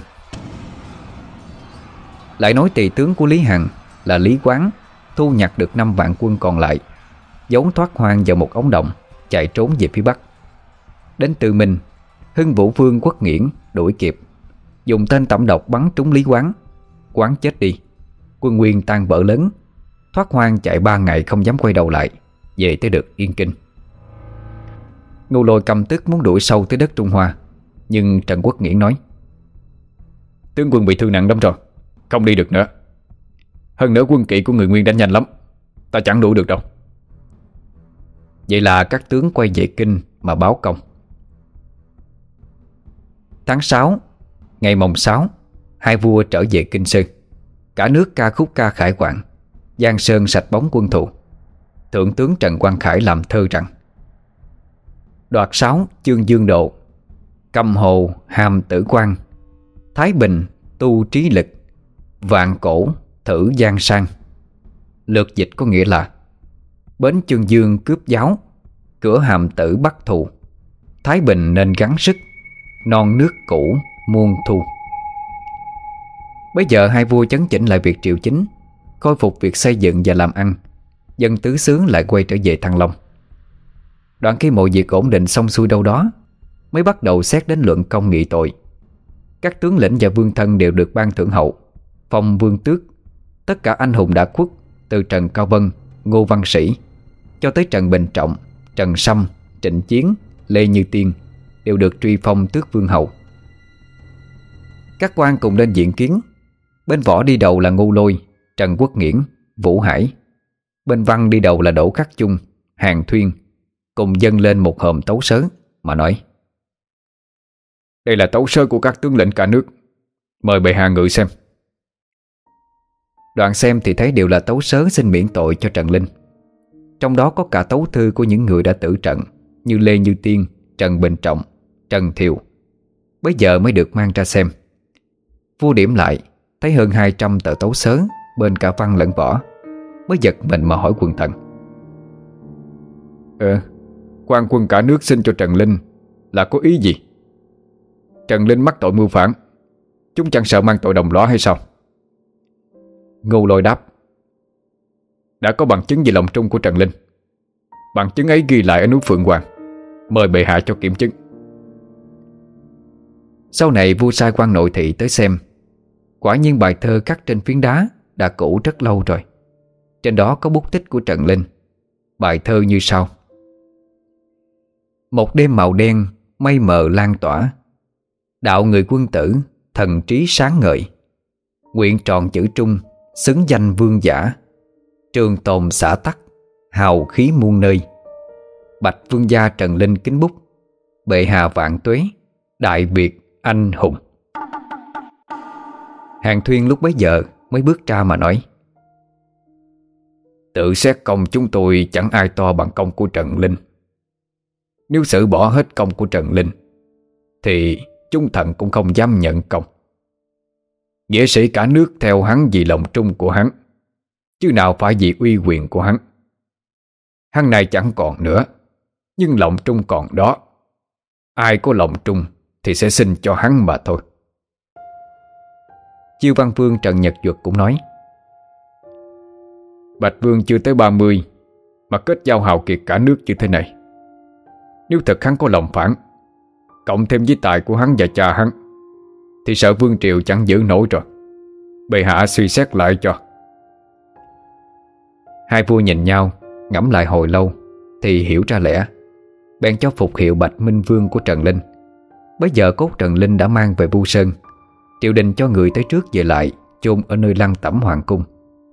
Lại nói tỳ tướng của Lý Hằng là Lý Quán thu nhặt được 5 vạn quân còn lại, giấu Thoát Hoang vào một ống đồng, chạy trốn về phía bắc. Đến Tư Minh, Hưng Vũ Vương Quốc Nghiễn đuổi kịp, dùng tên tẩm độc bắn trúng Lý Quán. Quán chết đi, quân Nguyên tan vỡ lớn. thoát hoang chạy 3 ngày không dám quay đầu lại, về tới được Yên Kinh. Ngô Lôi căm tức muốn đuổi sâu tới đất Trung Hoa, nhưng Trần Quốc Nghiễn nói: tướng quân bị thương nặng lắm rồi, không đi được nữa. Hơn nữa quân kỵ của người Nguyên đánh nhanh lắm, ta chẳng đuổi được đâu. Vậy là các tướng quay về Kinh mà báo công. Tháng 6, ngày mồng 6, hai vua trở về Kinh Sư. Cả nước ca khúc ca khải hoàn, Giang sơn sạch bóng quân thù. Thượng tướng Trần Quang Khải làm thơ rằng: đoạt 6 chương dương độ, cầm hồ hàm tử quan, thái bình tu trí lực, vạn cổ thử giang sang. Lược dịch có nghĩa là: bến Chương Dương cướp giáo, cửa hàm tử bắt thù, thái bình nên gắng sức, non nước cũ muôn thu. Bây giờ hai vua chấn chỉnh lại việc triều chính, khôi phục việc xây dựng và làm ăn. Dân tứ xứ lại quay trở về Thăng Long. Đoạn khi mọi việc ổn định xong xuôi đâu đó, mới bắt đầu xét đến luận công nghị tội. Các tướng lĩnh và vương thân đều được ban thưởng hậu, phong vương tước. Tất cả anh hùng đã khuất, từ Trần Cao Vân, Ngô Văn Sĩ cho tới Trần Bình Trọng, Trần Sâm, Trịnh Chiến, Lê Như Tiên đều được truy phong tước vương hậu. Các quan cùng lên diện kiến. Bên võ đi đầu là Ngô Lôi, Trần Quốc Nghiễn, Vũ Hải. Bên văn đi đầu là Đỗ Khắc Chung, Hàn Thuyên, cùng dâng lên một hòm tấu sớ mà nói: đây là tấu sớ của các tướng lĩnh cả nước, mời bệ hạ ngự xem. Đoạn xem thì thấy đều là tấu sớ xin miễn tội cho Trần Linh. Trong đó có cả tấu thư của những người đã tử trận, như Lê Như Tiên, Trần Bình Trọng, Trần Thiều. Bây giờ mới được mang ra xem. Vua điểm lại, thấy hơn 200 tờ tấu sớ bên cả văn lẫn võ, mới giật mình mà hỏi quần thần: quan quân cả nước xin cho Trần Linh là có ý gì? Trần Linh mắc tội mưu phản, chúng chẳng sợ mang tội đồng lõa hay sao? Ngô Lôi đáp: đã có bằng chứng về lòng trung của Trần Linh. Bằng chứng ấy ghi lại ở núi Phượng Hoàng, mời bệ hạ cho kiểm chứng. Sau này vua sai quan nội thị tới xem. Quả nhiên bài thơ khắc trên phiến đá đã cũ rất lâu rồi. Trên đó có bút tích của Trần Linh. Bài thơ như sau: một đêm màu đen, mây mờ lan tỏa, đạo người quân tử, thần trí sáng ngời. Nguyện tròn chữ trung, xứng danh vương giả, trường tồn xã tắc, hào khí muôn nơi. Bạch vương gia Trần Linh kính bút, bệ hạ vạn tuế, đại Việt anh hùng. Hàn Thuyên lúc bấy giờ mới bước ra mà nói: tự xét công chúng tôi chẳng ai to bằng công của Trần Linh. Nếu xử bỏ hết công của Trần Linh thì chúng thần cũng không dám nhận công. Nghĩa sĩ cả nước theo hắn vì lòng trung của hắn, chứ nào phải vì uy quyền của hắn. Hắn này chẳng còn nữa, nhưng lòng trung còn đó. Ai có lòng trung thì sẽ xin cho hắn mà thôi. Chiêu Văn Vương Trần Nhật Duật cũng nói: Bạch Vương chưa tới 30 mà kết giao hào kiệt cả nước như thế này. Nếu thật hắn có lòng phản, cộng thêm với tài của hắn và cha hắn, thì sợ vương triều chẳng giữ nổi rồi. Bệ hạ suy xét lại cho. Hai vua nhìn nhau, ngẫm lại hồi lâu thì hiểu ra lẽ, bèn cho phục hiệu Bạch Minh Vương của Trần Linh. Bây giờ cốt Trần Linh đã mang về Vu Sơn. Triều đình cho người tới trước về lại, chôn ở nơi lăng tẩm hoàng cung.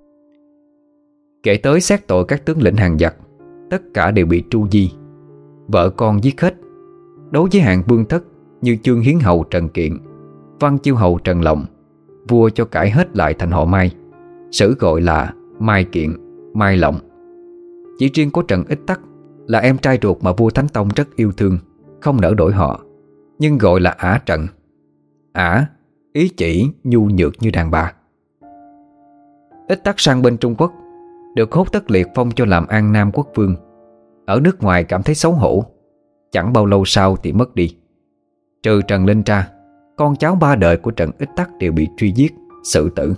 Kể tới xét tội các tướng lĩnh hàng giặc, tất cả đều bị tru di, vợ con giết hết. Đối với hạng vương thất như Chương Hiến Hầu Trần Kiện, Văn Chiêu Hầu Trần Lộng, vua cho cải hết lại thành họ Mai, sử gọi là Mai Kiện, Mai Lộng. Chỉ riêng có Trần Ích Tắc là em trai ruột mà vua Thánh Tông rất yêu thương, không nỡ đổi họ, nhưng gọi là Ả Trần. Ả ý chỉ nhu nhược như đàn bà. Ích Tắc sang bên Trung Quốc, được Hốt Tất Liệt phong cho làm An Nam quốc vương. Ở nước ngoài cảm thấy xấu hổ, chẳng bao lâu sau thì mất đi. Trừ Trần Linh ra, con cháu ba đời của Trần Ích Tắc đều bị truy giết, xử tử.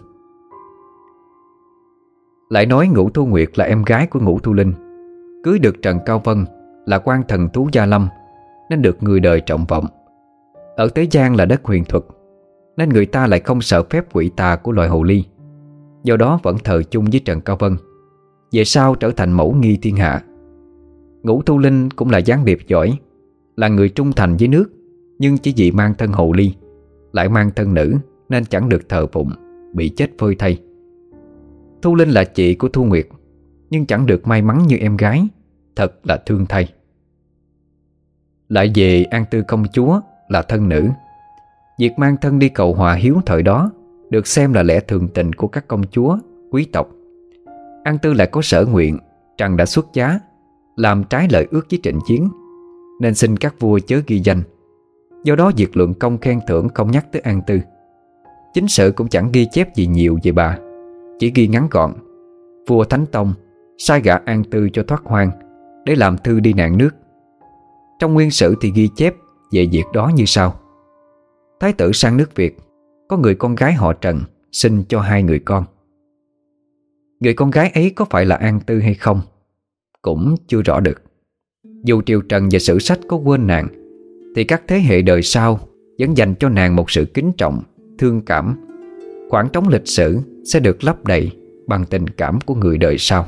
Lại nói Ngũ Thu Nguyệt là em gái của Ngũ Thu Linh, cưới được Trần Cao Vân là quan thần tú Gia Lâm, nên được người đời trọng vọng. Ở Tế Giang là đất huyền thuật, nên người ta lại không sợ phép quỷ tà của loài hồ ly, do đó vẫn thờ chung với Trần Cao Vân. về sau trở thành mẫu nghi thiên hạ. Ngũ Thu Linh cũng là gián điệp giỏi, là người trung thành với nước, nhưng chỉ vì mang thân hồ ly, lại mang thân nữ, nên chẳng được thờ phụng, bị chết phơi thay. Thu Linh là chị của Thu Nguyệt, nhưng chẳng được may mắn như em gái, thật là thương thay. Lại về An Tư công chúa là thân nữ. Việc mang thân đi cầu hòa hiếu thời đó được xem là lẽ thường tình của các công chúa, quý tộc. An Tư lại có sở nguyện rằng đã xuất giá, làm trái lời ước với Trịnh Chiến, nên xin các vua chớ ghi danh. Do đó việc luận công khen thưởng không nhắc tới An Tư. Chính sự cũng chẳng ghi chép gì nhiều về bà, chỉ ghi ngắn gọn: vua Thánh Tông sai gả An Tư cho thoát hoang để làm thư đi nạn nước. Trong nguyên sử thì ghi chép về việc đó như sau: Thái tử sang nước Việt, có người con gái họ Trần, sinh cho 2 người con. Người con gái ấy có phải là An Tư hay không cũng chưa rõ được. Dù triều Trần và sử sách có quên nàng, thì các thế hệ đời sau vẫn dành cho nàng một sự kính trọng, thương cảm. Khoảng trống lịch sử sẽ được lấp đầy bằng tình cảm của người đời sau.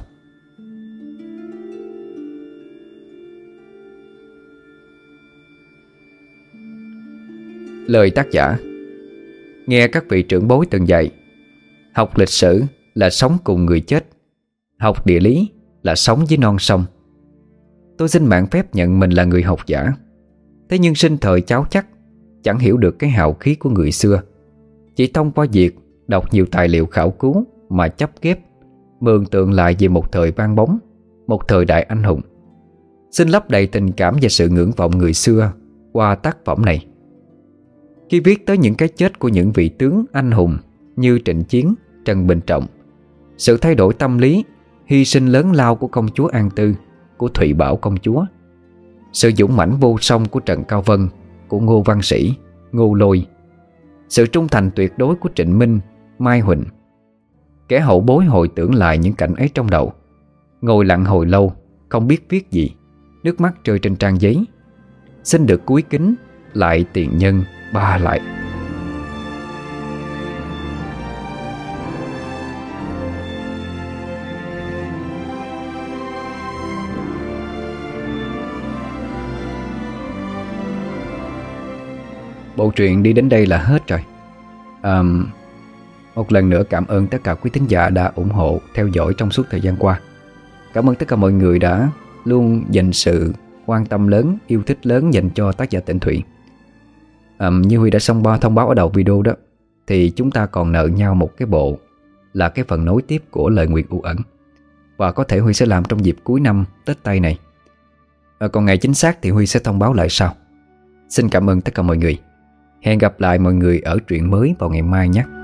Lời tác giả: nghe các vị trưởng bối từng dạy, học lịch sử là sống cùng người chết, học địa lý là sống với non sông. Tôi xin mạn phép nhận mình là người học giả, thế nhưng sinh thời cháu chắc, chẳng hiểu được cái hào khí của người xưa. Chỉ thông qua việc đọc nhiều tài liệu khảo cứu mà chấp ghép, mường tượng lại về một thời vang bóng, một thời đại anh hùng. Xin lấp đầy tình cảm và sự ngưỡng vọng người xưa qua tác phẩm này. Khi viết tới những cái chết của những vị tướng anh hùng như Trịnh Chiến, Trần Bình Trọng, sự thay đổi tâm lý, hy sinh lớn lao của công chúa An Tư, của Thụy Bảo công chúa, sự dũng mãnh vô song của Trần Cao Vân, của Ngô Văn Sĩ, Ngô Lôi, sự trung thành tuyệt đối của Trịnh Minh, Mai Huỳnh, kẻ hậu bối hồi tưởng lại những cảnh ấy trong đầu, ngồi lặng hồi lâu, không biết viết gì, nước mắt rơi trên trang giấy. Xin được cúi kính lại tiền nhân ba lại. Bộ truyện đi đến đây là hết rồi. Một lần nữa cảm ơn tất cả quý thính giả đã ủng hộ, theo dõi trong suốt thời gian qua. Cảm ơn tất cả mọi người đã luôn dành sự quan tâm lớn, yêu thích lớn dành cho tác giả Tịnh Thụy. Như Huy đã thông báo ở đầu video đó, thì chúng ta còn nợ nhau một cái bộ, là cái phần nối tiếp của Lời Nguyệt U Ẩn, và có thể Huy sẽ làm trong dịp cuối năm Tết Tây này. Còn ngày chính xác thì Huy sẽ thông báo lại sau. Xin cảm ơn tất cả mọi người. Hẹn gặp lại mọi người ở truyện mới vào ngày mai nhé.